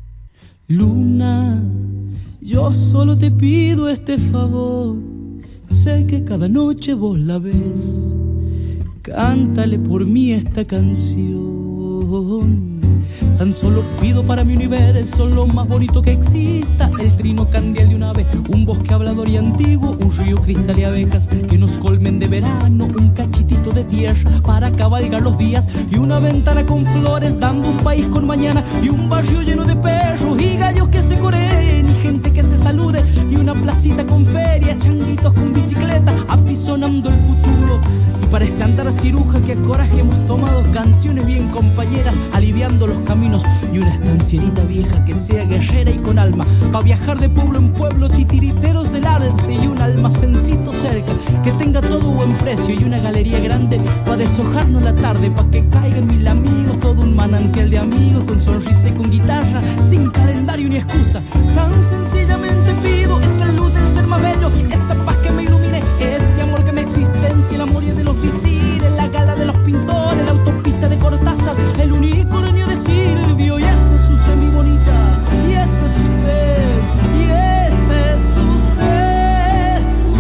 Luna, yo solo te pido este favor, sé que cada noche vos la ves. Cántale por mí esta canción. Tan solo pido para mi universo lo más bonito que exista: el trino candial de un ave, un bosque hablador y antiguo, un río cristal y abejas que nos colmen de verano, un cachitito de tierra para cabalgar los días, y una ventana con flores dando un país con mañana, y un barrio lleno de perros y gallos que se coreen, y gente que se salude, y una placita con ferias, changuitos con bicicleta apisonando el futuro. Y para este andar ciruja que a coraje hemos tomado canciones bien compañeras aliviando los caminos, y una estancierita vieja que sea guerrera y con alma, pa' viajar de pueblo en pueblo, titiriteros del arte, y un almacencito cerca que tenga todo buen precio, y una galería grande pa' deshojarnos la tarde, pa' que caigan mil amigos, todo un manantial de amigos, con sonrisa y con guitarra, sin calendario ni excusa. Tan sencillamente pido esa luz del ser más bello, esa paz que me ilumine, ese amor que me existencia, el amor de los visires, la gala de los pintores, la autopista de Cortázar, el unicornio de Silvio. Y ese es usted, mi bonita, y ese es usted, y ese es usted,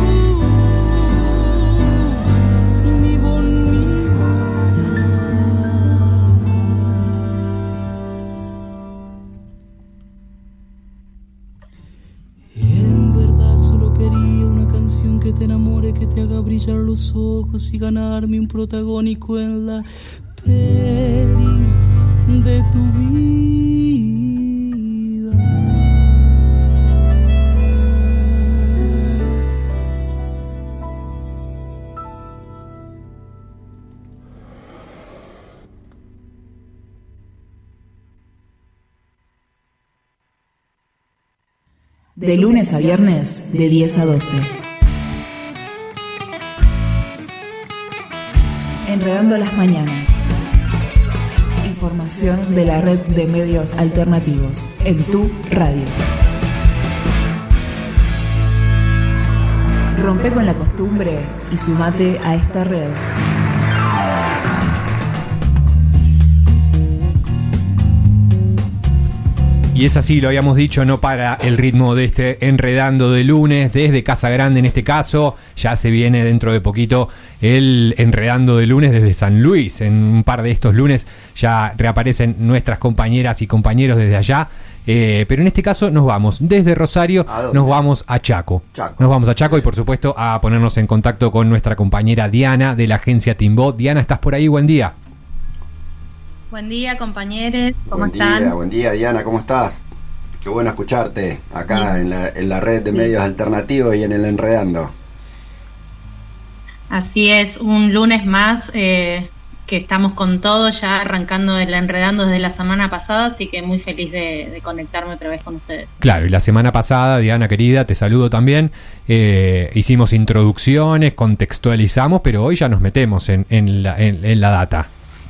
uh, mi bonita. En verdad solo quería una canción que te enamore, que te haga brillar los ojos y ganarme un protagónico en la peli de tu vida. De lunes a viernes, de diez a doce. Enredando las mañanas. Información de la red de medios alternativos en tu radio. Rompe con la costumbre y sumate a esta red. Y es así, lo habíamos dicho, no para el ritmo de este Enredando de lunes, desde Casa Grande en este caso. Ya se viene dentro de poquito el Enredando de lunes desde San Luis. En un par de estos lunes ya reaparecen nuestras compañeras y compañeros desde allá. Eh, pero en este caso nos vamos desde Rosario, nos vamos a Chaco. Chaco. Nos vamos a Chaco y por supuesto a ponernos en contacto con nuestra compañera Diana de la agencia Timbó. Diana, ¿estás por ahí? Buen día. Buen día, compañeros, ¿cómo buen están? Día, buen día, Diana, ¿cómo estás? Qué bueno escucharte acá en la, en la red de medios alternativos y en el Enredando. Así es, un lunes más eh, que estamos con todo, ya arrancando el Enredando desde la semana pasada, así que muy feliz de, de conectarme otra vez con ustedes. Claro, y la semana pasada, Diana querida, te saludo también, eh, hicimos introducciones, contextualizamos, pero hoy ya nos metemos en, en, la, en, en la data.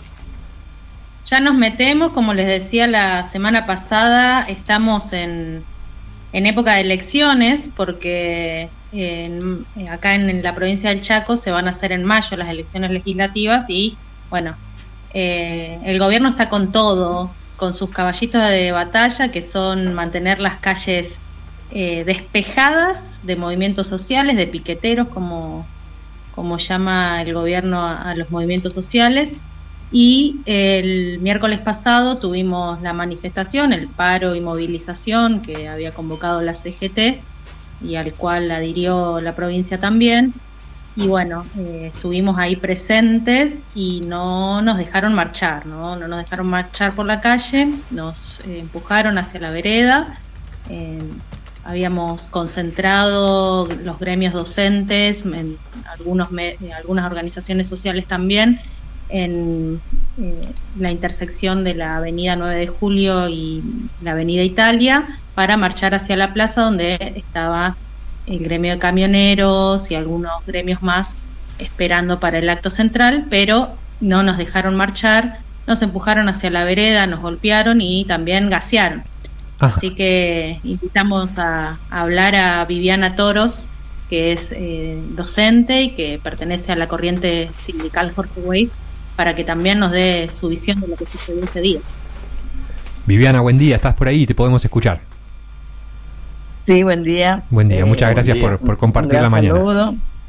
Ya nos metemos, como les decía la semana pasada, estamos en, en época de elecciones, porque en, acá en, en la provincia del Chaco se van a hacer en mayo las elecciones legislativas y, bueno, eh, el gobierno está con todo, con sus caballitos de batalla, que son mantener las calles eh, despejadas de movimientos sociales, de piqueteros, como, como llama el gobierno a, a los movimientos sociales. Y el miércoles pasado tuvimos la manifestación, el paro y movilización que había convocado la C G T y al cual adhirió la provincia también. Y bueno, eh, estuvimos ahí presentes y no nos dejaron marchar, ¿no? No nos dejaron marchar por la calle, nos eh, empujaron hacia la vereda. Eh, habíamos concentrado los gremios docentes, en algunos me- algunas organizaciones sociales también, en eh, la intersección de la avenida nueve de julio y la avenida Italia, para marchar hacia la plaza donde estaba el gremio de camioneros y algunos gremios más esperando para el acto central, pero no nos dejaron marchar, nos empujaron hacia la vereda, nos golpearon y también gasearon. Ajá. Así que invitamos a, a hablar a Viviana Toros, que es eh, docente y que pertenece a la corriente sindical Jorge Weiss, para que también nos dé su visión de lo que sucedió ese día. Viviana, buen día, estás por ahí y te podemos escuchar. Sí, buen día. Buen día, eh, muchas gracias día. por, por compartir la mañana. Saludo.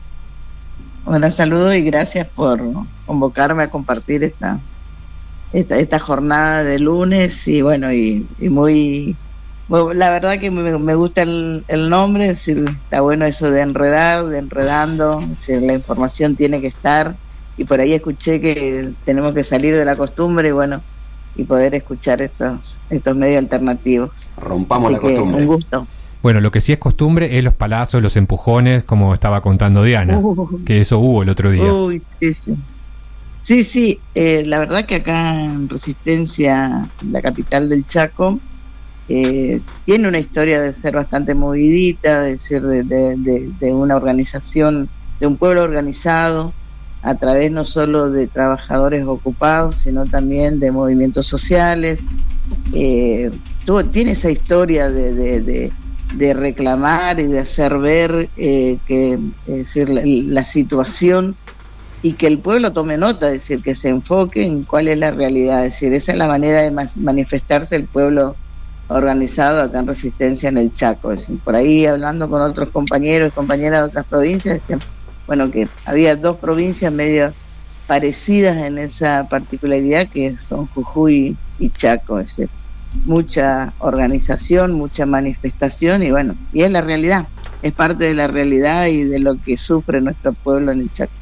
Hola, saludo y gracias por convocarme a compartir esta esta, esta jornada de lunes y bueno, y, y muy, muy, la verdad que me, me gusta el, el nombre, es decir, está bueno eso de enredar, de enredando, es decir, la información tiene que estar y por ahí escuché que tenemos que salir de la costumbre y bueno, y poder escuchar estos estos medios alternativos. Rompamos Así la costumbre. Un gusto. Bueno, lo que sí es costumbre es los palazos, los empujones, como estaba contando Diana, Uh, que eso hubo el otro día. Uy, sí, sí. Sí, sí, eh, la verdad que acá en Resistencia, la capital del Chaco, eh, tiene una historia de ser bastante movidita, de ser de, de, de, de una organización, de un pueblo organizado, a través no solo de trabajadores ocupados, sino también de movimientos sociales. Eh, tuvo, tiene esa historia de, de, de, de reclamar y de hacer ver eh, que es decir, la, la situación y que el pueblo tome nota, es decir, que se enfoque en cuál es la realidad, es decir, esa es la manera de ma- manifestarse el pueblo organizado acá en Resistencia en el Chaco. Es decir, por ahí hablando con otros compañeros y compañeras de otras provincias, decían, bueno, que había dos provincias medio parecidas en esa particularidad que son Jujuy y Chaco, es decir, mucha organización, mucha manifestación y bueno, y es la realidad, es parte de la realidad y de lo que sufre nuestro pueblo en el Chaco.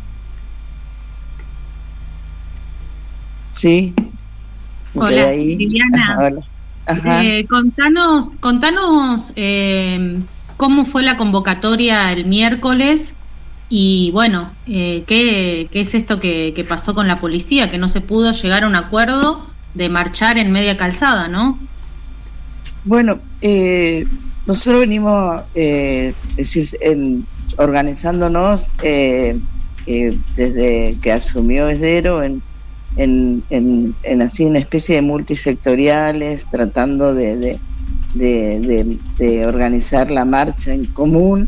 Sí. Hola, ahí. Liliana. Ajá, hola. Ajá. Eh, contanos, contanos eh, cómo fue la convocatoria el miércoles y bueno, eh, ¿qué, qué es esto que, que pasó con la policía, que no se pudo llegar a un acuerdo de marchar en media calzada, ¿no? Bueno, eh, nosotros venimos eh, es decir, en, organizándonos eh, eh, desde que asumió Esdero en En, en, en así una especie de multisectoriales, tratando de, de, de, de, de organizar la marcha en común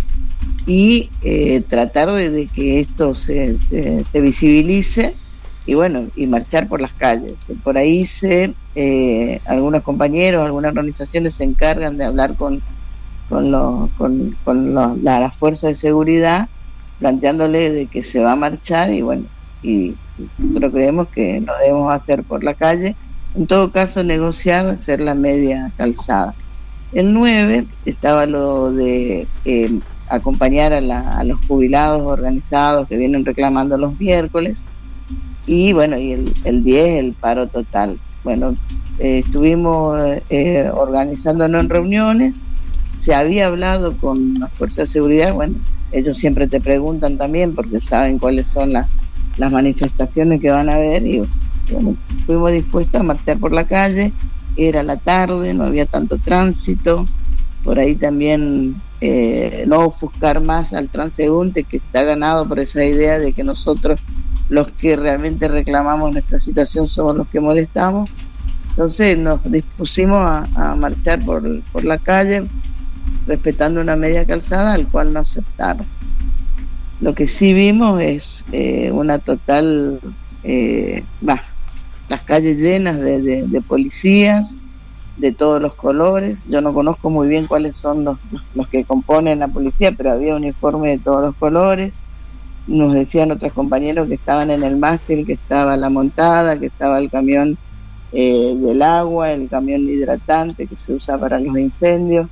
y eh, tratar de, de que esto se, se, se visibilice y bueno, y marchar por las calles. Por ahí se eh, algunos compañeros, algunas organizaciones se encargan de hablar con con, los, con, con los, la, las fuerzas de seguridad, planteándole de que se va a marchar y bueno, y nosotros creemos que lo debemos hacer por la calle, en todo caso negociar, hacer la media calzada. El nueve estaba lo de eh, acompañar a, la, a los jubilados organizados que vienen reclamando los miércoles y bueno, y el, el diez el paro total. Bueno, eh, estuvimos eh, organizándonos en reuniones, se había hablado con las fuerzas de seguridad, bueno, ellos siempre te preguntan también porque saben cuáles son las las manifestaciones que van a haber y bueno, fuimos dispuestos a marchar por la calle, era la tarde, no había tanto tránsito, por ahí también eh, no ofuscar más al transeúnte que está ganado por esa idea de que nosotros los que realmente reclamamos nuestra situación somos los que molestamos, entonces nos dispusimos a, a marchar por, por la calle respetando una media calzada al cual no aceptaron. Lo que sí vimos es eh, una total, eh, bah, las calles llenas de, de, de policías de todos los colores. Yo no conozco muy bien cuáles son los, los que componen la policía, pero había uniforme de todos los colores. Nos decían otros compañeros que estaban en el mástil, que estaba la montada, que estaba el camión eh, del agua, el camión hidratante que se usa para los incendios,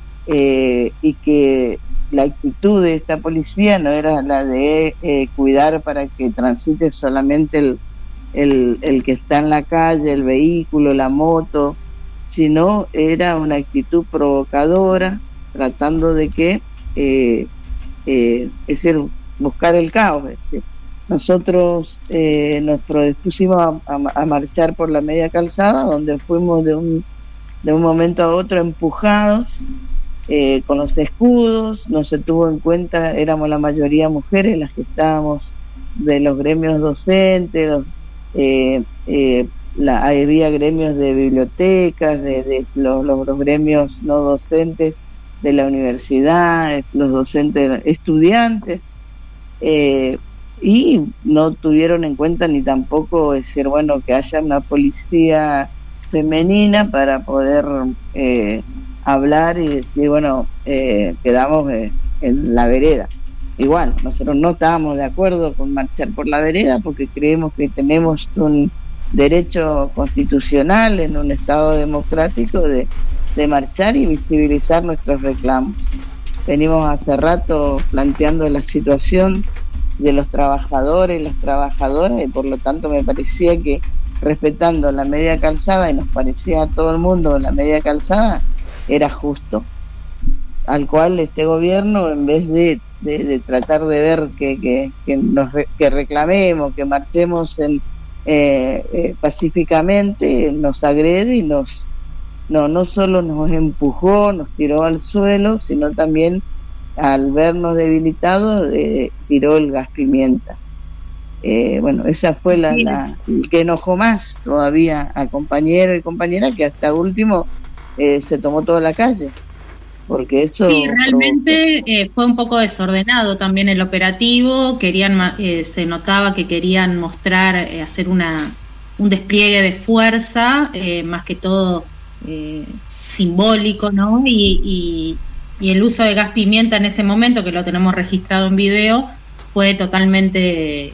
eh, y que la actitud de esta policía no era la de eh, cuidar para que transite solamente el, el, el que está en la calle, el vehículo, la moto, sino era una actitud provocadora, tratando de que, eh, eh, es decir, buscar el caos. Es decir, nosotros eh, nos predispusimos a, a, a marchar por la media calzada, donde fuimos de un, de un momento a otro empujados, Eh, con los escudos, no se tuvo en cuenta, éramos la mayoría mujeres las que estábamos de los gremios docentes, los, eh, eh, la, había gremios de bibliotecas, de, de los, los, los gremios no docentes de la universidad, los docentes estudiantes, eh, y no tuvieron en cuenta ni tampoco decir, bueno, que haya una policía femenina para poder eh, hablar y decir, bueno, eh, quedamos eh, en la vereda. igual, nosotros no estábamos de acuerdo con marchar por la vereda porque creemos que tenemos un derecho constitucional en un Estado democrático de, de marchar y visibilizar nuestros reclamos. Venimos hace rato planteando la situación de los trabajadores y las trabajadoras y por lo tanto me parecía que respetando la media calzada, y nos parecía a todo el mundo la media calzada, era justo. Al cual este gobierno, en vez de, de, de tratar de ver que, que, que, nos re, que reclamemos, que marchemos en, eh, eh, pacíficamente, nos agrede y nos no, no solo nos empujó, nos tiró al suelo, sino también al vernos debilitados, eh, tiró el gas pimienta. Eh, bueno, esa fue la, la que enojó más todavía a compañero y compañera, que hasta último eh, se tomó toda la calle, porque eso sí, realmente eh, fue un poco desordenado también el operativo. Querían eh, se notaba que querían mostrar, eh, hacer una un despliegue de fuerza, eh, más que todo eh, simbólico, ¿no? Y, y y el uso de gas pimienta en ese momento, que lo tenemos registrado en video, fue totalmente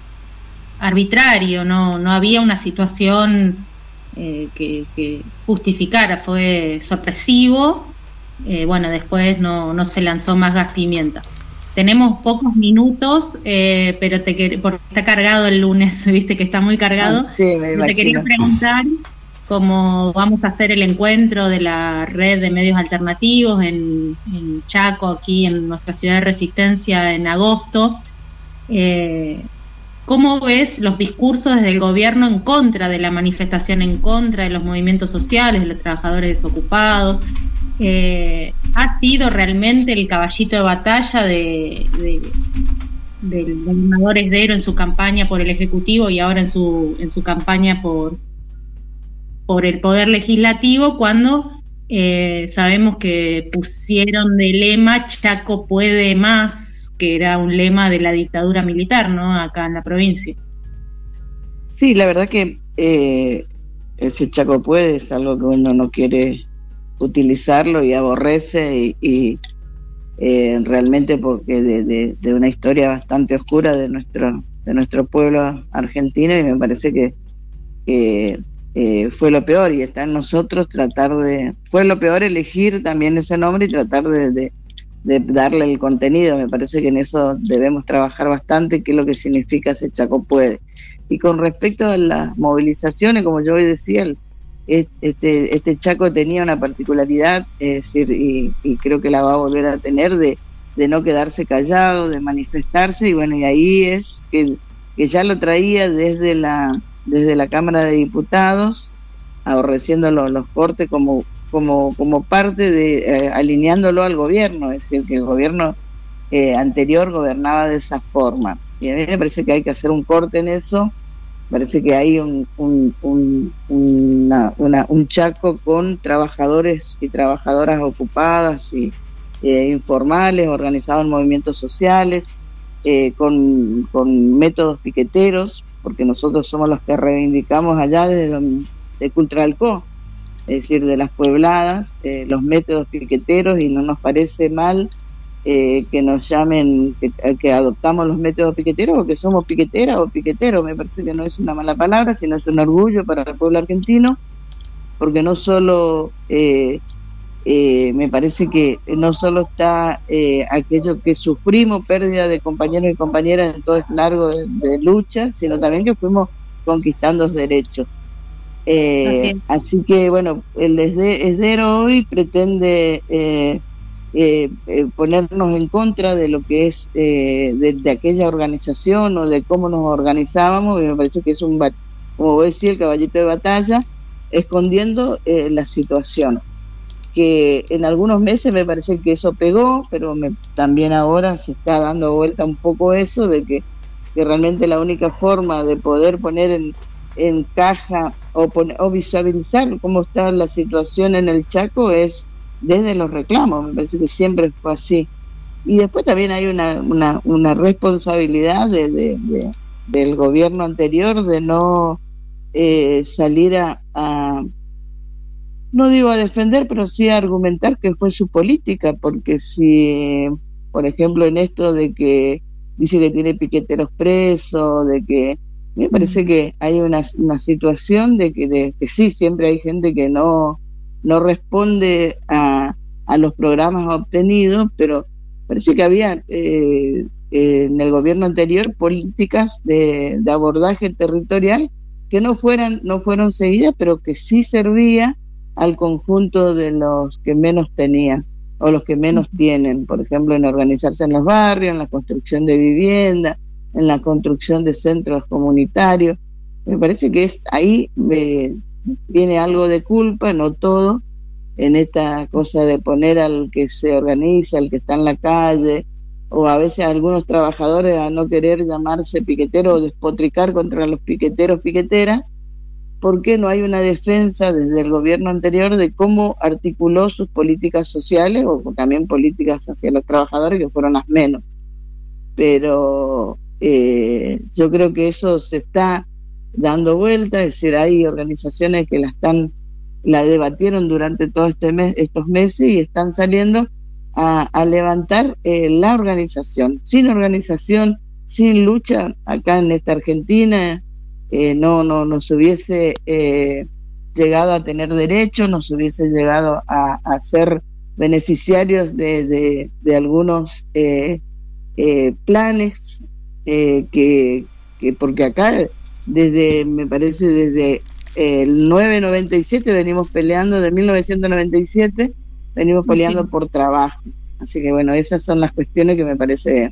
arbitrario, no no había una situación eh, que, que justificara, fue sorpresivo. Eh, bueno, después no no se lanzó más gas pimienta. Tenemos pocos minutos, eh, pero te quer- porque está cargado el lunes, viste que está muy cargado. Ah, sí, me te quería preguntar cómo vamos a hacer el encuentro de la red de medios alternativos en, en Chaco, aquí en nuestra ciudad de Resistencia, en agosto. Eh, ¿Cómo ves los discursos desde el gobierno en contra de la manifestación, en contra de los movimientos sociales, de los trabajadores desocupados? Eh, ¿Ha sido realmente el caballito de batalla de, de, del gobernador Esdero en su campaña por el Ejecutivo y ahora en su, en su campaña por por el Poder Legislativo, cuando eh, sabemos que pusieron de lema Chaco puede más, que era un lema de la dictadura militar, ¿no?, acá en la provincia? Sí, la verdad que eh, ese Chaco puede es algo que uno no quiere utilizarlo y aborrece, y, y eh, realmente porque de, de, de una historia bastante oscura de nuestro de nuestro pueblo argentino, y me parece que, que Eh, fue lo peor, y está en nosotros tratar de, fue lo peor elegir también ese nombre y tratar de, de, de darle el contenido. Me parece que en eso debemos trabajar bastante, qué es lo que significa ese Chaco puede. Y con respecto a las movilizaciones, como yo hoy decía, el, este, este Chaco tenía una particularidad, es decir, y, y creo que la va a volver a tener, de, de no quedarse callado, de manifestarse, y bueno, y ahí es que, que ya lo traía desde la desde la Cámara de Diputados, aborreciendo los, los cortes como como como parte de, eh, alineándolo al gobierno, es decir, que el gobierno eh, anterior gobernaba de esa forma, y a mí me parece que hay que hacer un corte en eso. Parece que hay un un, un, una, una, un Chaco con trabajadores y trabajadoras ocupadas y eh, informales, organizados en movimientos sociales, eh, con, con métodos piqueteros, porque nosotros somos los que reivindicamos allá desde de Cultralcó, es decir, de las puebladas, eh, los métodos piqueteros, y no nos parece mal eh, que nos llamen, que, que adoptamos los métodos piqueteros, o que somos piqueteras o piqueteros. Me parece que no es una mala palabra, sino es un orgullo para el pueblo argentino, porque no solo eh, eh, me parece que no solo está eh, aquello que sufrimos, pérdida de compañeros y compañeras en todo este largo de, de lucha, sino también que fuimos conquistando los derechos. Eh, así, así que bueno, el Esdero hoy pretende eh, eh, eh, ponernos en contra de lo que es eh, de, de aquella organización o de cómo nos organizábamos, y me parece que es un, como voy a decir, el caballito de batalla, escondiendo eh, la situación, que en algunos meses me parece que eso pegó, pero me, también ahora se está dando vuelta un poco eso de que, que realmente la única forma de poder poner en, en caja o, poner, o visualizar cómo está la situación en el Chaco es desde los reclamos. Me parece que siempre fue así. Y después también hay una, una, una responsabilidad de, de, de, del gobierno anterior de no eh, salir a, a no digo a defender, pero sí a argumentar que fue su política, porque si por ejemplo, en esto de que dice que tiene piqueteros presos, de que me parece que hay una, una situación de que, de que sí, siempre hay gente que no, no responde a, a los programas obtenidos, pero parece que había eh, eh, en el gobierno anterior políticas de, de abordaje territorial que no fueran no fueron seguidas, pero que sí servía al conjunto de los que menos tenían o los que menos tienen, por ejemplo, en organizarse en los barrios, en la construcción de vivienda, en la construcción de centros comunitarios. Me parece que es ahí eh, viene algo de culpa, no todo, en esta cosa de poner al que se organiza, al que está en la calle, o a veces algunos trabajadores a no querer llamarse piquetero o despotricar contra los piqueteros, piqueteras, porque no hay una defensa desde el gobierno anterior de cómo articuló sus políticas sociales o también políticas hacia los trabajadores, que fueron las menos. Pero eh, yo creo que eso se está dando vuelta, es decir, hay organizaciones que la están la debatieron durante todos este mes, estos meses y están saliendo a, a levantar eh, la organización. Sin organización, sin lucha, acá en esta Argentina eh, no, no nos hubiese eh, llegado a tener derechos, nos hubiese llegado a, a ser beneficiarios de, de, de algunos eh, eh, planes eh, que, que porque acá desde, me parece desde el nueve noventa y siete venimos peleando, de mil novecientos noventa y siete venimos peleando sí. por trabajo. Así que bueno, esas son las cuestiones que me parece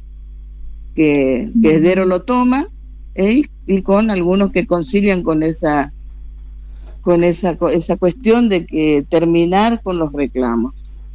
que, que Esdero lo toma ¿eh? y con algunos que concilian con esa con esa esa cuestión de que terminar con los reclamos.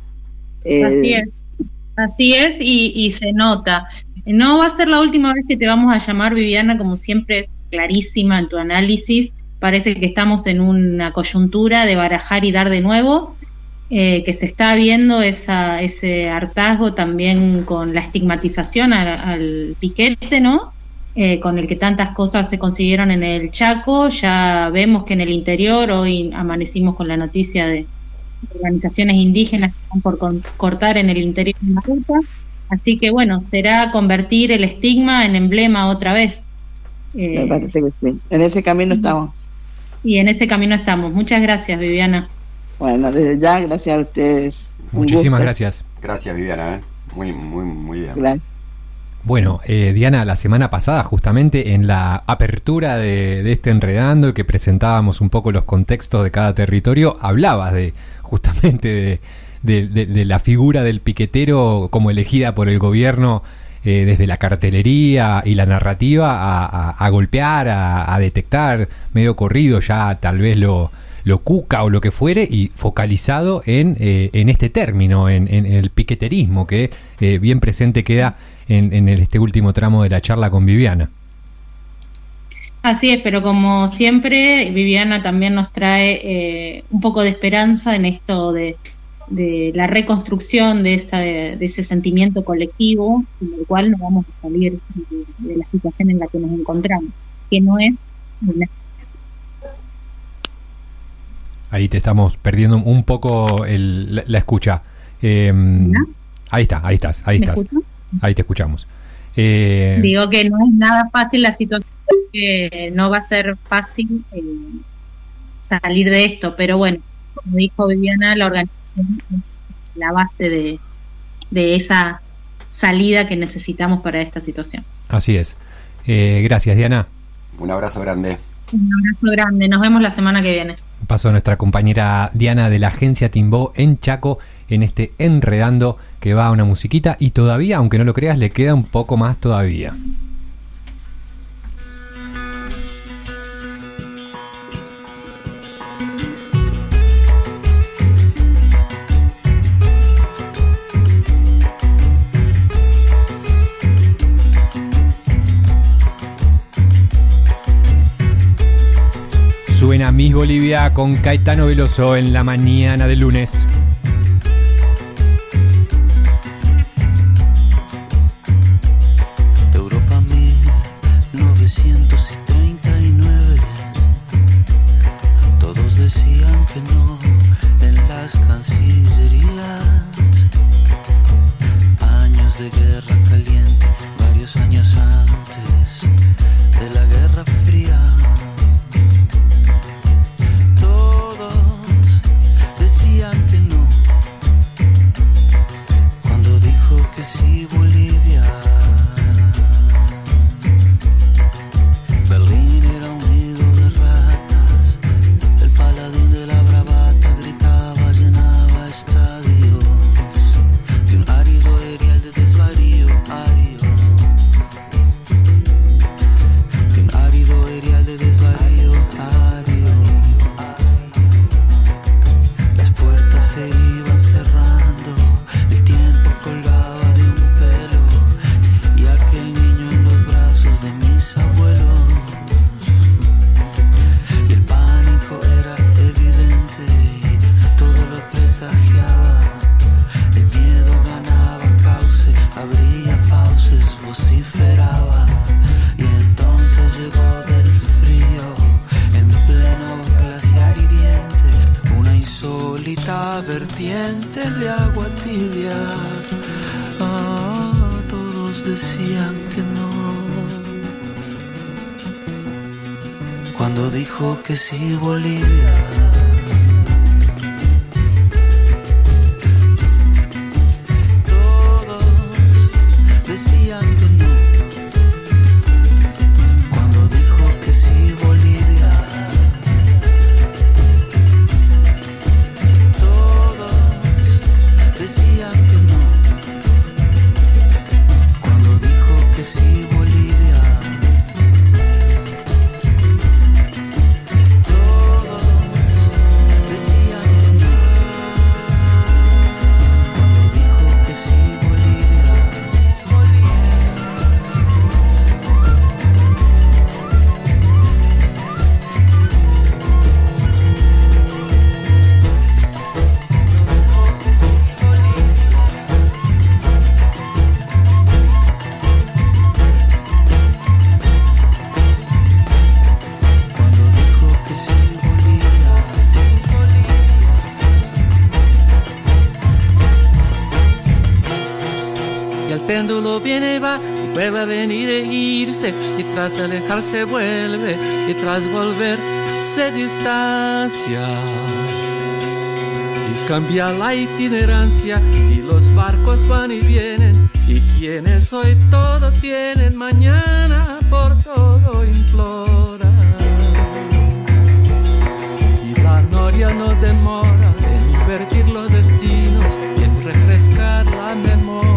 Eh, así es, así es y, y se nota. No va a ser la última vez que te vamos a llamar, Viviana, como siempre, clarísima en tu análisis. Parece que estamos en una coyuntura de barajar y dar de nuevo, eh, que se está viendo esa, ese hartazgo también con la estigmatización al, al piquete, ¿no? Eh, con el que tantas cosas se consiguieron en el Chaco. Ya vemos que en el interior, hoy amanecimos con la noticia de organizaciones indígenas que están por con, cortar en el interior de la ruta. Así que bueno, será convertir el estigma en emblema otra vez. Eh, Me parece que sí. En ese camino estamos. Y en ese camino estamos. Muchas gracias, Viviana. Bueno, desde ya, gracias a ustedes. Muchísimas gracias. Gracias, Viviana. ¿eh? Muy, muy, muy bien. Gracias. Bueno, eh, Diana, la semana pasada, justamente en la apertura de, de este Enredando, que presentábamos un poco los contextos de cada territorio, hablabas de justamente de, de, de, de la figura del piquetero como elegida por el gobierno. Eh, desde la cartelería y la narrativa a, a, a golpear, a, a detectar, medio corrido ya tal vez lo, lo cuca o lo que fuere, y focalizado en, eh, en este término, en, en el piqueterismo, que eh, bien presente queda en, en el, este último tramo de la charla con Viviana. Así es, pero como siempre, Viviana también nos trae eh, un poco de esperanza en esto de de la reconstrucción de, esta, de, de ese sentimiento colectivo, en el cual no vamos a salir de, de la situación en la que nos encontramos, que no es una... Ahí te estamos perdiendo un poco el, la, la escucha. Eh, ahí está, ahí estás, ahí estás. ¿Escuchas? Ahí te escuchamos. Eh, Digo que no es nada fácil la situación, que no va a ser fácil eh, salir de esto, pero bueno, como dijo Viviana, la organización es la base de, de esa salida que necesitamos para esta situación. Así es. Eh, gracias, Diana. Un abrazo grande. Un abrazo grande. Nos vemos la semana que viene. Pasó nuestra compañera Diana de la agencia Timbó en Chaco en este Enredando, que va a una musiquita y todavía, aunque no lo creas, le queda un poco más todavía. Suena Miss Bolivia con Caetano Veloso en la mañana del lunes. Europa mil novecientos treinta y nueve. Todos decían que no en las cancillerías. Años de guerra. dientes de agua tibia. Ah, todos decían que no. Cuando dijo que sí, Bolivia. Vuelve a venir e irse, y tras alejarse vuelve, y tras volver se distancia. Y cambia la itinerancia, y los barcos van y vienen, y quienes hoy todo tienen, mañana por todo implora. Y la noria no demora en invertir los destinos y en refrescar la memoria.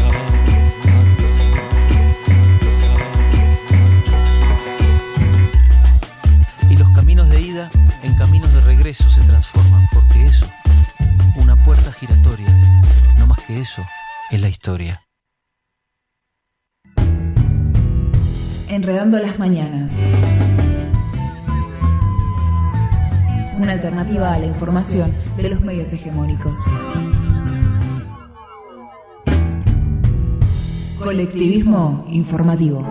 En caminos de regreso se transforman, porque eso, una puerta giratoria, no más que eso, es la historia. Enredando las mañanas. Una alternativa a la información de los medios hegemónicos. Colectivismo informativo.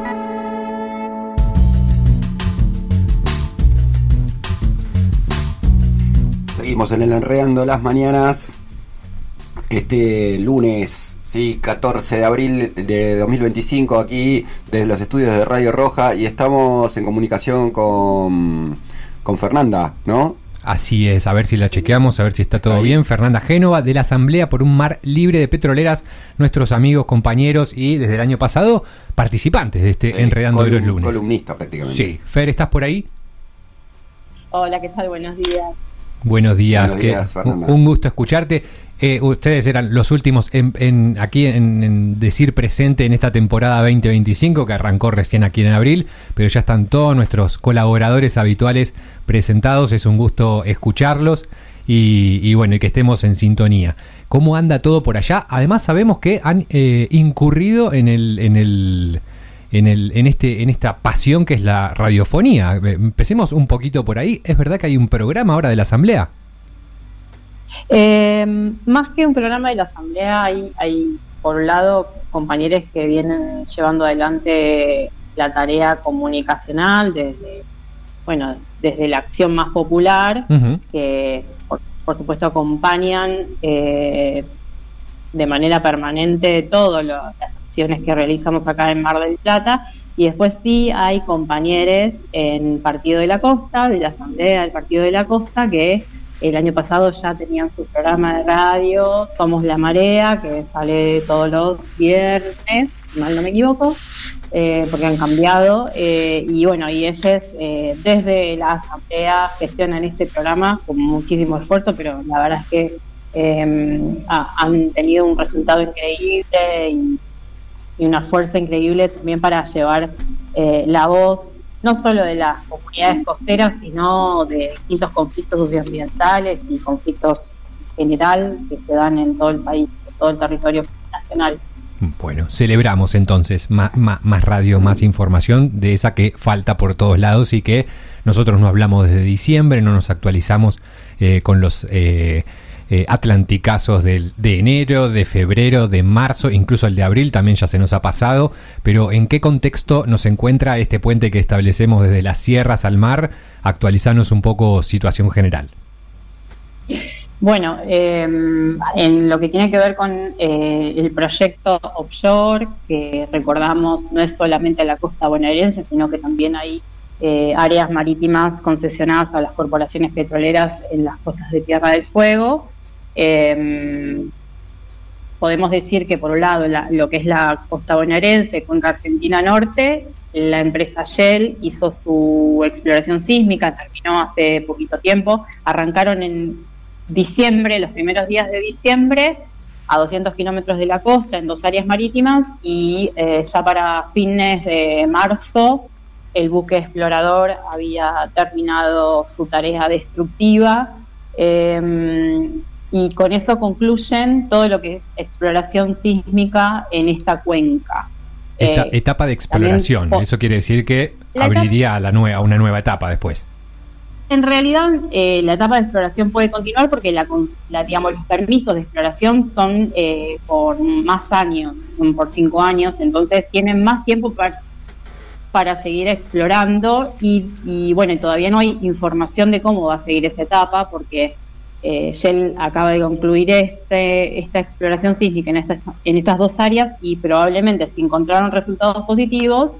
Seguimos en el Enredando las Mañanas, este lunes, sí, catorce de abril de dos mil veinticinco, aquí desde los estudios de Radio Roja, y estamos en comunicación con, con Fernanda, ¿no? Así es, a ver si la chequeamos, a ver si está todo Ahí. bien. Fernanda Génova, de la Asamblea por un Mar Libre de Petroleras, nuestros amigos, compañeros y desde el año pasado participantes de este sí, Enredando colum- los lunes. Columnista prácticamente. Sí, Fer, ¿estás por ahí? Hola, ¿qué tal? Buenos días. Buenos días, Buenos días que, un, un gusto escucharte. Eh, ustedes eran los últimos en, en aquí en, en decir presente en esta temporada veinte veinticinco que arrancó recién aquí en abril, pero ya están todos nuestros colaboradores habituales presentados. Es un gusto escucharlos y, y bueno, y que estemos en sintonía. ¿Cómo anda todo por allá? Además sabemos que han eh, incurrido en el en el en el en este en esta pasión que es la radiofonía. Empecemos un poquito por ahí. ¿Es verdad que hay un programa ahora de la Asamblea? Eh, más que un programa de la Asamblea, hay, hay por un lado compañeros que vienen llevando adelante la tarea comunicacional desde, bueno, desde la acción más popular, uh-huh. que por, por supuesto acompañan eh, de manera permanente todas las acciones que realizamos acá en Mar del Plata, y después sí hay compañeros en Partido de la Costa, de la Asamblea del Partido de la Costa, que el año pasado ya tenían su programa de radio, Somos la Marea, que sale todos los viernes, si mal no me equivoco, eh, porque han cambiado. Eh, y bueno, y ellos eh, desde la Asamblea gestionan este programa con muchísimo esfuerzo, pero la verdad es que eh, ha, han tenido un resultado increíble y, y una fuerza increíble también para llevar eh, la voz, no solo de las comunidades costeras, sino de distintos conflictos socioambientales y conflictos en general que se dan en todo el país, en todo el territorio nacional. Bueno, celebramos entonces más, más, más radio, más información de esa que falta por todos lados y que nosotros no hablamos desde diciembre, no nos actualizamos eh, con los eh, eh, atlanticazos del, de enero, de febrero, de marzo, incluso el de abril también ya se nos ha pasado, pero ¿en qué contexto nos encuentra este puente que establecemos desde las sierras al mar? Actualizarnos un poco situación general. Bueno, eh, en lo que tiene que ver con eh, el proyecto offshore, que recordamos no es solamente la costa bonaerense, sino que también hay eh, áreas marítimas concesionadas a las corporaciones petroleras en las costas de Tierra del Fuego. Eh, podemos decir que por un lado la, lo que es la costa bonaerense, cuenca argentina norte, la empresa Shell hizo su exploración sísmica, terminó hace poquito tiempo, arrancaron en diciembre, los primeros días de diciembre, a doscientos kilómetros de la costa en dos áreas marítimas, y eh, ya para fines de marzo el buque explorador había terminado su tarea destructiva, eh, y con eso concluyen todo lo que es exploración sísmica en esta cuenca. Esta Eh, etapa de exploración, también- eso quiere decir que La abriría a la nue- a una nueva etapa después. En realidad, eh, la etapa de exploración puede continuar porque la, con- la, digamos, los permisos de exploración son eh, por más años, son por cinco años, entonces tienen más tiempo para, para seguir explorando y, y bueno, todavía no hay información de cómo va a seguir esa etapa porque eh, Shell acaba de concluir este, esta exploración sísmica en estas, en estas dos áreas y probablemente si encontraron resultados positivos,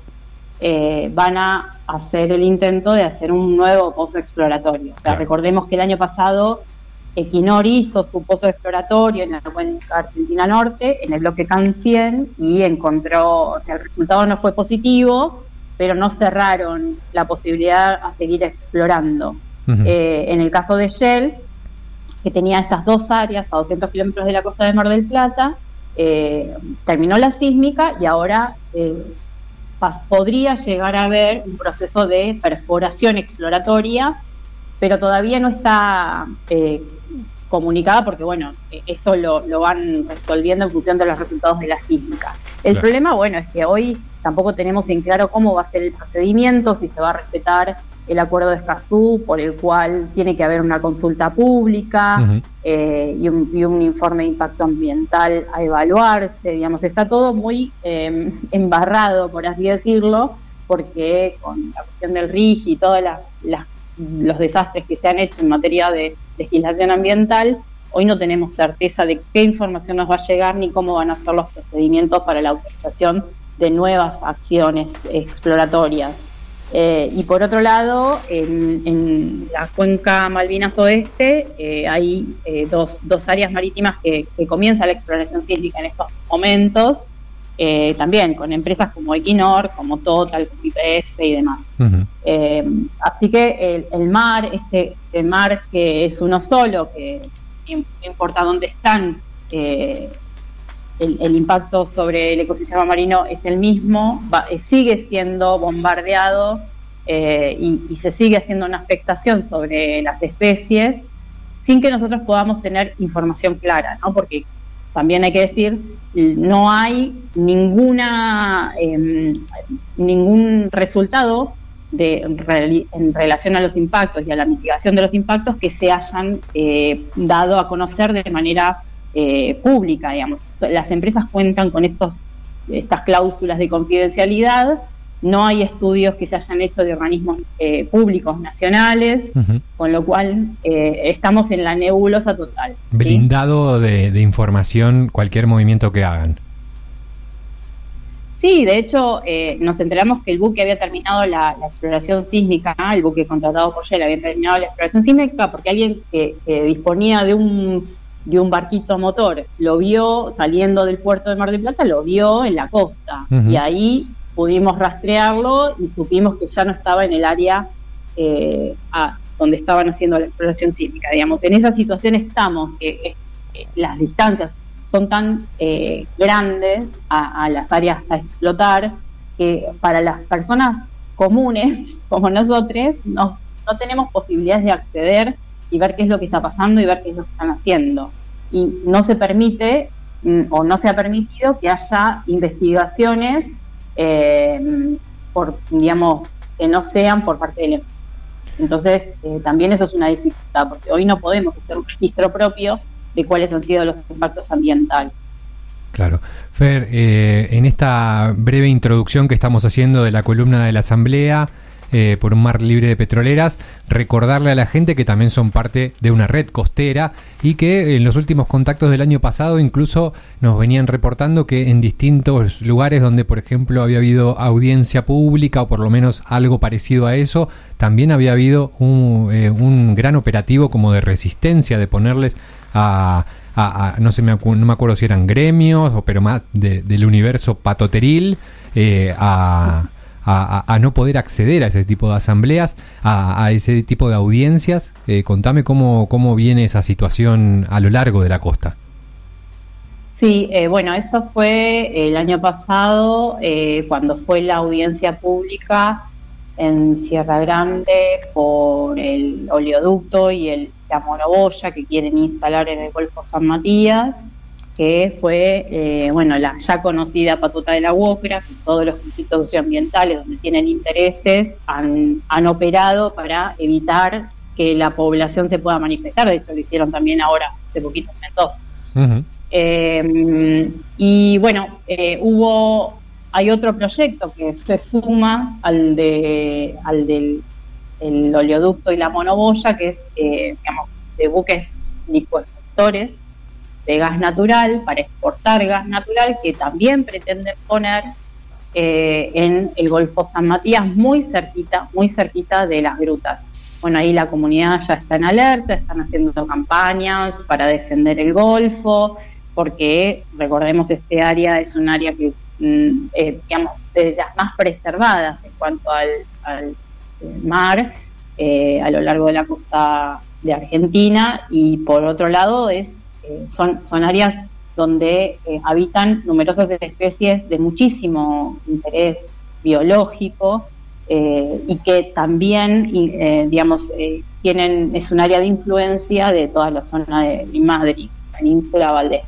Eh, van a hacer el intento de hacer un nuevo pozo exploratorio. O sea, Claro. recordemos que el año pasado Equinor hizo su pozo exploratorio en la cuenca argentina norte, en el bloque Can cien, y encontró, o sea, el resultado no fue positivo, pero no cerraron la posibilidad a seguir explorando. Ujú. Eh, en el caso de Shell, que tenía estas dos áreas a doscientos kilómetros de la costa de Mar del Plata, eh, terminó la sísmica y ahora eh, pa- podría llegar a haber un proceso de perforación exploratoria, pero todavía no está eh, comunicada porque, bueno, eh, esto lo, lo van resolviendo en función de los resultados de la sísmica. El Claro. problema, bueno, es que hoy tampoco tenemos en claro cómo va a ser el procedimiento, si se va a respetar el acuerdo de Escazú, por el cual tiene que haber una consulta pública, Ujú. eh, y, un, y un informe de impacto ambiental a evaluarse, digamos, está todo muy eh, embarrado, por así decirlo, porque con la cuestión del R I G y todos las, las, los desastres que se han hecho en materia de legislación ambiental, hoy no tenemos certeza de qué información nos va a llegar ni cómo van a ser los procedimientos para la autorización de nuevas acciones exploratorias. Eh, y por otro lado, en, en la cuenca Malvinas Oeste eh, hay eh, dos, dos áreas marítimas que, que comienza la exploración sísmica en estos momentos, eh, también con empresas como Equinor, como Total, como Y P F y demás. Ujú. Eh, así que el, el mar, este, este mar que es uno solo, que no importa dónde están, eh, el, el impacto sobre el ecosistema marino es el mismo, va, eh, sigue siendo bombardeado eh, y, y se sigue haciendo una afectación sobre las especies sin que nosotros podamos tener información clara, ¿no? Porque también hay que decir, no hay ninguna eh, ningún resultado de en, reali- en relación a los impactos y a la mitigación de los impactos que se hayan eh, dado a conocer de manera eh, pública, digamos. Las empresas cuentan con estos estas cláusulas de confidencialidad, no hay estudios que se hayan hecho de organismos eh, públicos nacionales, Ujú. con lo cual eh, estamos en la nebulosa total. ¿sí? Blindado de, de información cualquier movimiento que hagan. Sí, de hecho, eh, nos enteramos que el buque había terminado la, la exploración sísmica, ¿no? El buque contratado por Shell había terminado la exploración sísmica porque alguien que, que disponía de un de un barquito motor lo vio saliendo del puerto de Mar del Plata, lo vio en la costa. Ujú. Y ahí pudimos rastrearlo y supimos que ya no estaba en el área eh, a- donde estaban haciendo la exploración sísmica. Digamos, en esa situación estamos, que eh, eh, las distancias son tan eh, grandes a, a las áreas a explotar que para las personas comunes como nosotros no, no tenemos posibilidades de acceder y ver qué es lo que está pasando y ver qué es lo que están haciendo. Y no se permite mm, o no se ha permitido que haya investigaciones eh, por, digamos, que no sean por parte del empresa. Entonces, eh, también eso es una dificultad, porque hoy no podemos hacer un registro propio de cuáles han sido los impactos ambientales. Claro. Fer, eh, en esta breve introducción que estamos haciendo de la columna de la Asamblea, eh, por un mar libre de petroleras, recordarle a la gente que también son parte de una red costera y que en los últimos contactos del año pasado incluso nos venían reportando que en distintos lugares donde, por ejemplo, había habido audiencia pública o por lo menos algo parecido a eso, también había habido un, eh, un gran operativo como de resistencia, de ponerles a... A, a, no sé, me acu- no me acuerdo si eran gremios, o, pero más de, del universo patoteril, eh, a, a, a no poder acceder a ese tipo de asambleas, a, a ese tipo de audiencias. Eh, contame cómo, cómo viene esa situación a lo largo de la costa. Sí, eh, bueno, eso fue el año pasado, eh, cuando fue la audiencia pública en Sierra Grande por el oleoducto y el la monoboya que quieren instalar en el Golfo San Matías, que fue, eh, bueno, la ya conocida patuta de la UOCRA, que todos los conflictos socioambientales donde tienen intereses han, han operado para evitar que la población se pueda manifestar. De hecho, lo hicieron también ahora, hace poquito en Mendoza. Uh-huh. Eh, y bueno, eh, hubo, hay otro proyecto que se suma al de al del el oleoducto y la monoboya, que es, eh, digamos, de buques licuefactores de gas natural para exportar gas natural, que también pretenden poner eh, en el Golfo San Matías, muy cerquita, muy cerquita de las grutas. Bueno, ahí la comunidad ya está en alerta, están haciendo campañas para defender el Golfo, porque, recordemos, este área es un área que, mm, eh, digamos, de las más preservadas en cuanto al, al mar, eh, a lo largo de la costa de Argentina, y por otro lado es eh, son, son áreas donde eh, habitan numerosas especies de muchísimo interés biológico, eh, y que también eh, digamos eh, tienen es un área de influencia de toda la zona de mi madre, Península Valdés.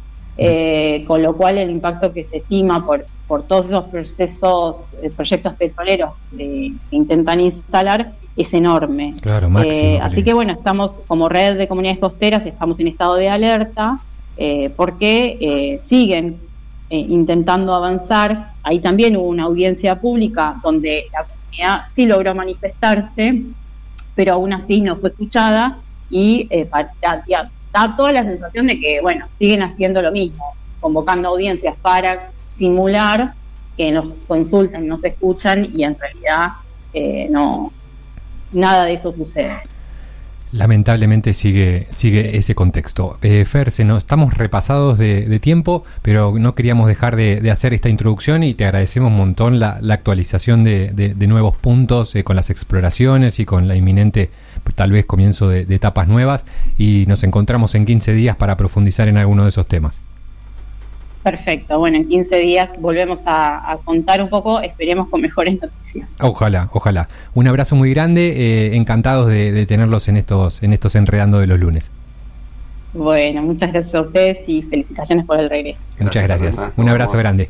Eh, con lo cual el impacto que se estima por, por todos los procesos, eh, proyectos petroleros de, que intentan instalar es enorme. Claro, máximo, eh, así que bueno, estamos como red de comunidades costeras, estamos en estado de alerta, eh, porque eh, siguen eh, intentando avanzar. Ahí también hubo una audiencia pública donde la comunidad sí logró manifestarse, pero aún así no fue escuchada, y eh, para, ya, da toda la sensación de que, bueno, siguen haciendo lo mismo, convocando audiencias para simular que nos consultan, nos escuchan, y en realidad eh, no, nada de eso sucede. Lamentablemente sigue sigue ese contexto. Eh, Fer, se nos, estamos repasados de, de tiempo, pero no queríamos dejar de, de hacer esta introducción, y te agradecemos un montón la, la actualización de, de, de nuevos puntos, eh, con las exploraciones y con la inminente, tal vez, comienzo de, de etapas nuevas, y nos encontramos en quince días para profundizar en alguno de esos temas. Perfecto, bueno, en quince días volvemos a, a contar un poco, esperemos con mejores noticias. Ojalá, ojalá. Un abrazo muy grande, eh, encantados de, de tenerlos en estos, en estos Enredando de los lunes. Bueno, muchas gracias a ustedes y felicitaciones por el regreso. Muchas gracias, gracias. Un abrazo grande.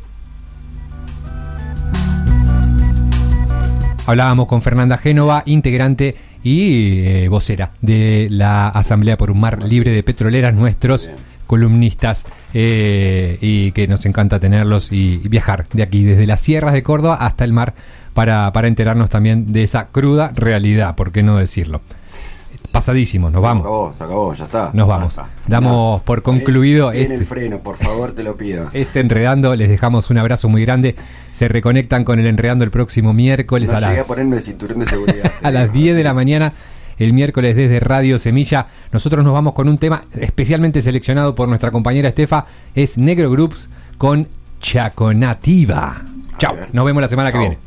Hablábamos con Fernanda Génova, integrante y eh, vocera de la Asamblea por un Mar Libre de Petroleras, nuestros columnistas, eh, y que nos encanta tenerlos y, y viajar de aquí, desde las sierras de Córdoba hasta el mar, para, para enterarnos también de esa cruda realidad, ¿por qué no decirlo? Pasadísimos, nos vamos. Se acabó, se acabó, ya está. Nos vamos. Basta. Damos por concluido. En este, el freno, por favor, te lo pido. Este Enredando, les dejamos un abrazo muy grande. Se reconectan con el Enredando el próximo miércoles no a llegué las, a ponerme el cinturón de seguridad. a las diez de la mañana. El miércoles desde Radio Semilla. Nosotros nos vamos con un tema especialmente seleccionado por nuestra compañera Estefa. Es Negro Groups con Chaconativa. Chao, nos vemos la semana Chau. que viene.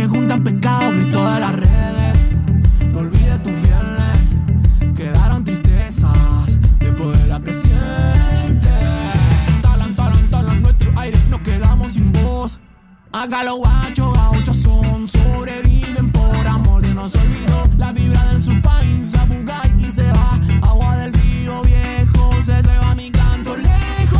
que juntan pescado, Cristo de las redes. No olvides tus fieles, quedaron tristezas después de la creciente. Talan, talan, talan nuestro aire, nos quedamos sin voz. Acá los guachos gauchos son, sobreviven por amor de no se olvidó. La vibra del Supain, Zabugay y se va. Agua del río viejo, se, se va mi canto lejos.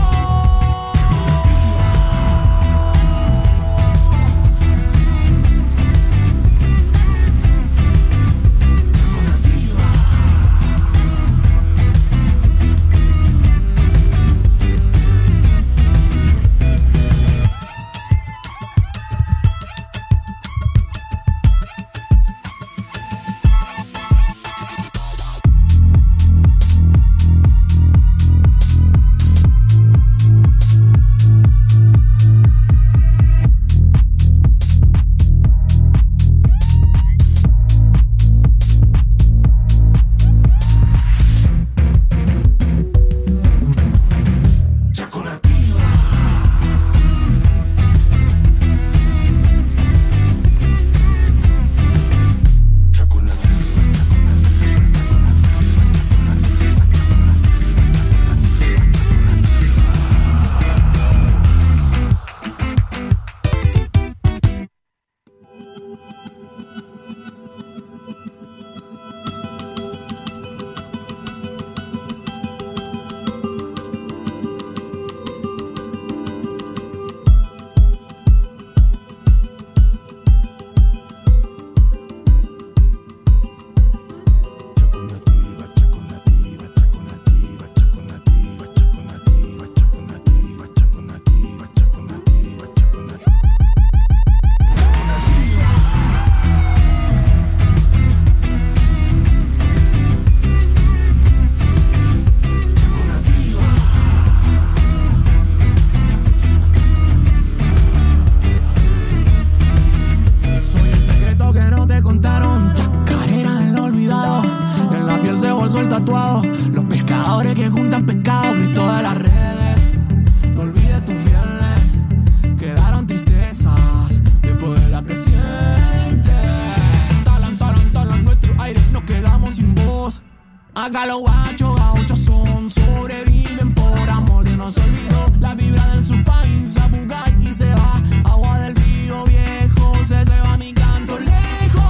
Acá los guachos gauchos son, sobreviven por amor de no se olvidó. La vibra del Supain, Zabugay y se va. Agua del río viejo, se, se va mi canto lejos.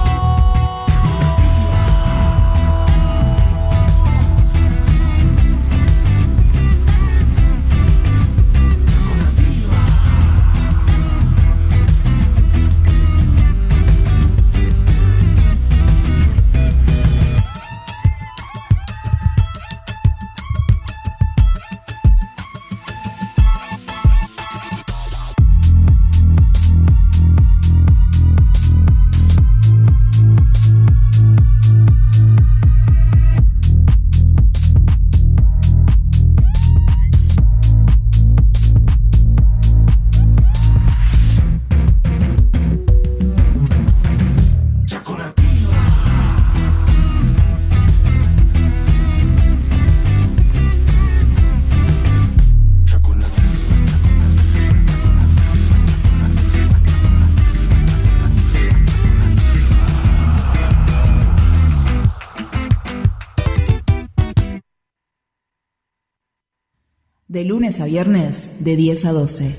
De lunes a viernes, de diez a doce.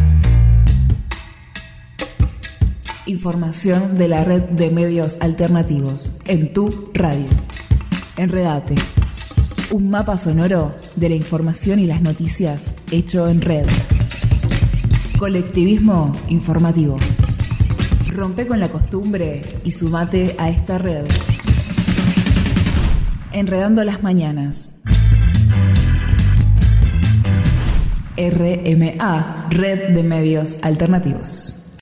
Información de la red de medios alternativos en tu radio. Enredate. Un mapa sonoro de la información y las noticias hecho en red. Colectivismo informativo. Rompe con la costumbre y sumate a esta red. Enredando las mañanas. R M A, Red de Medios Alternativos.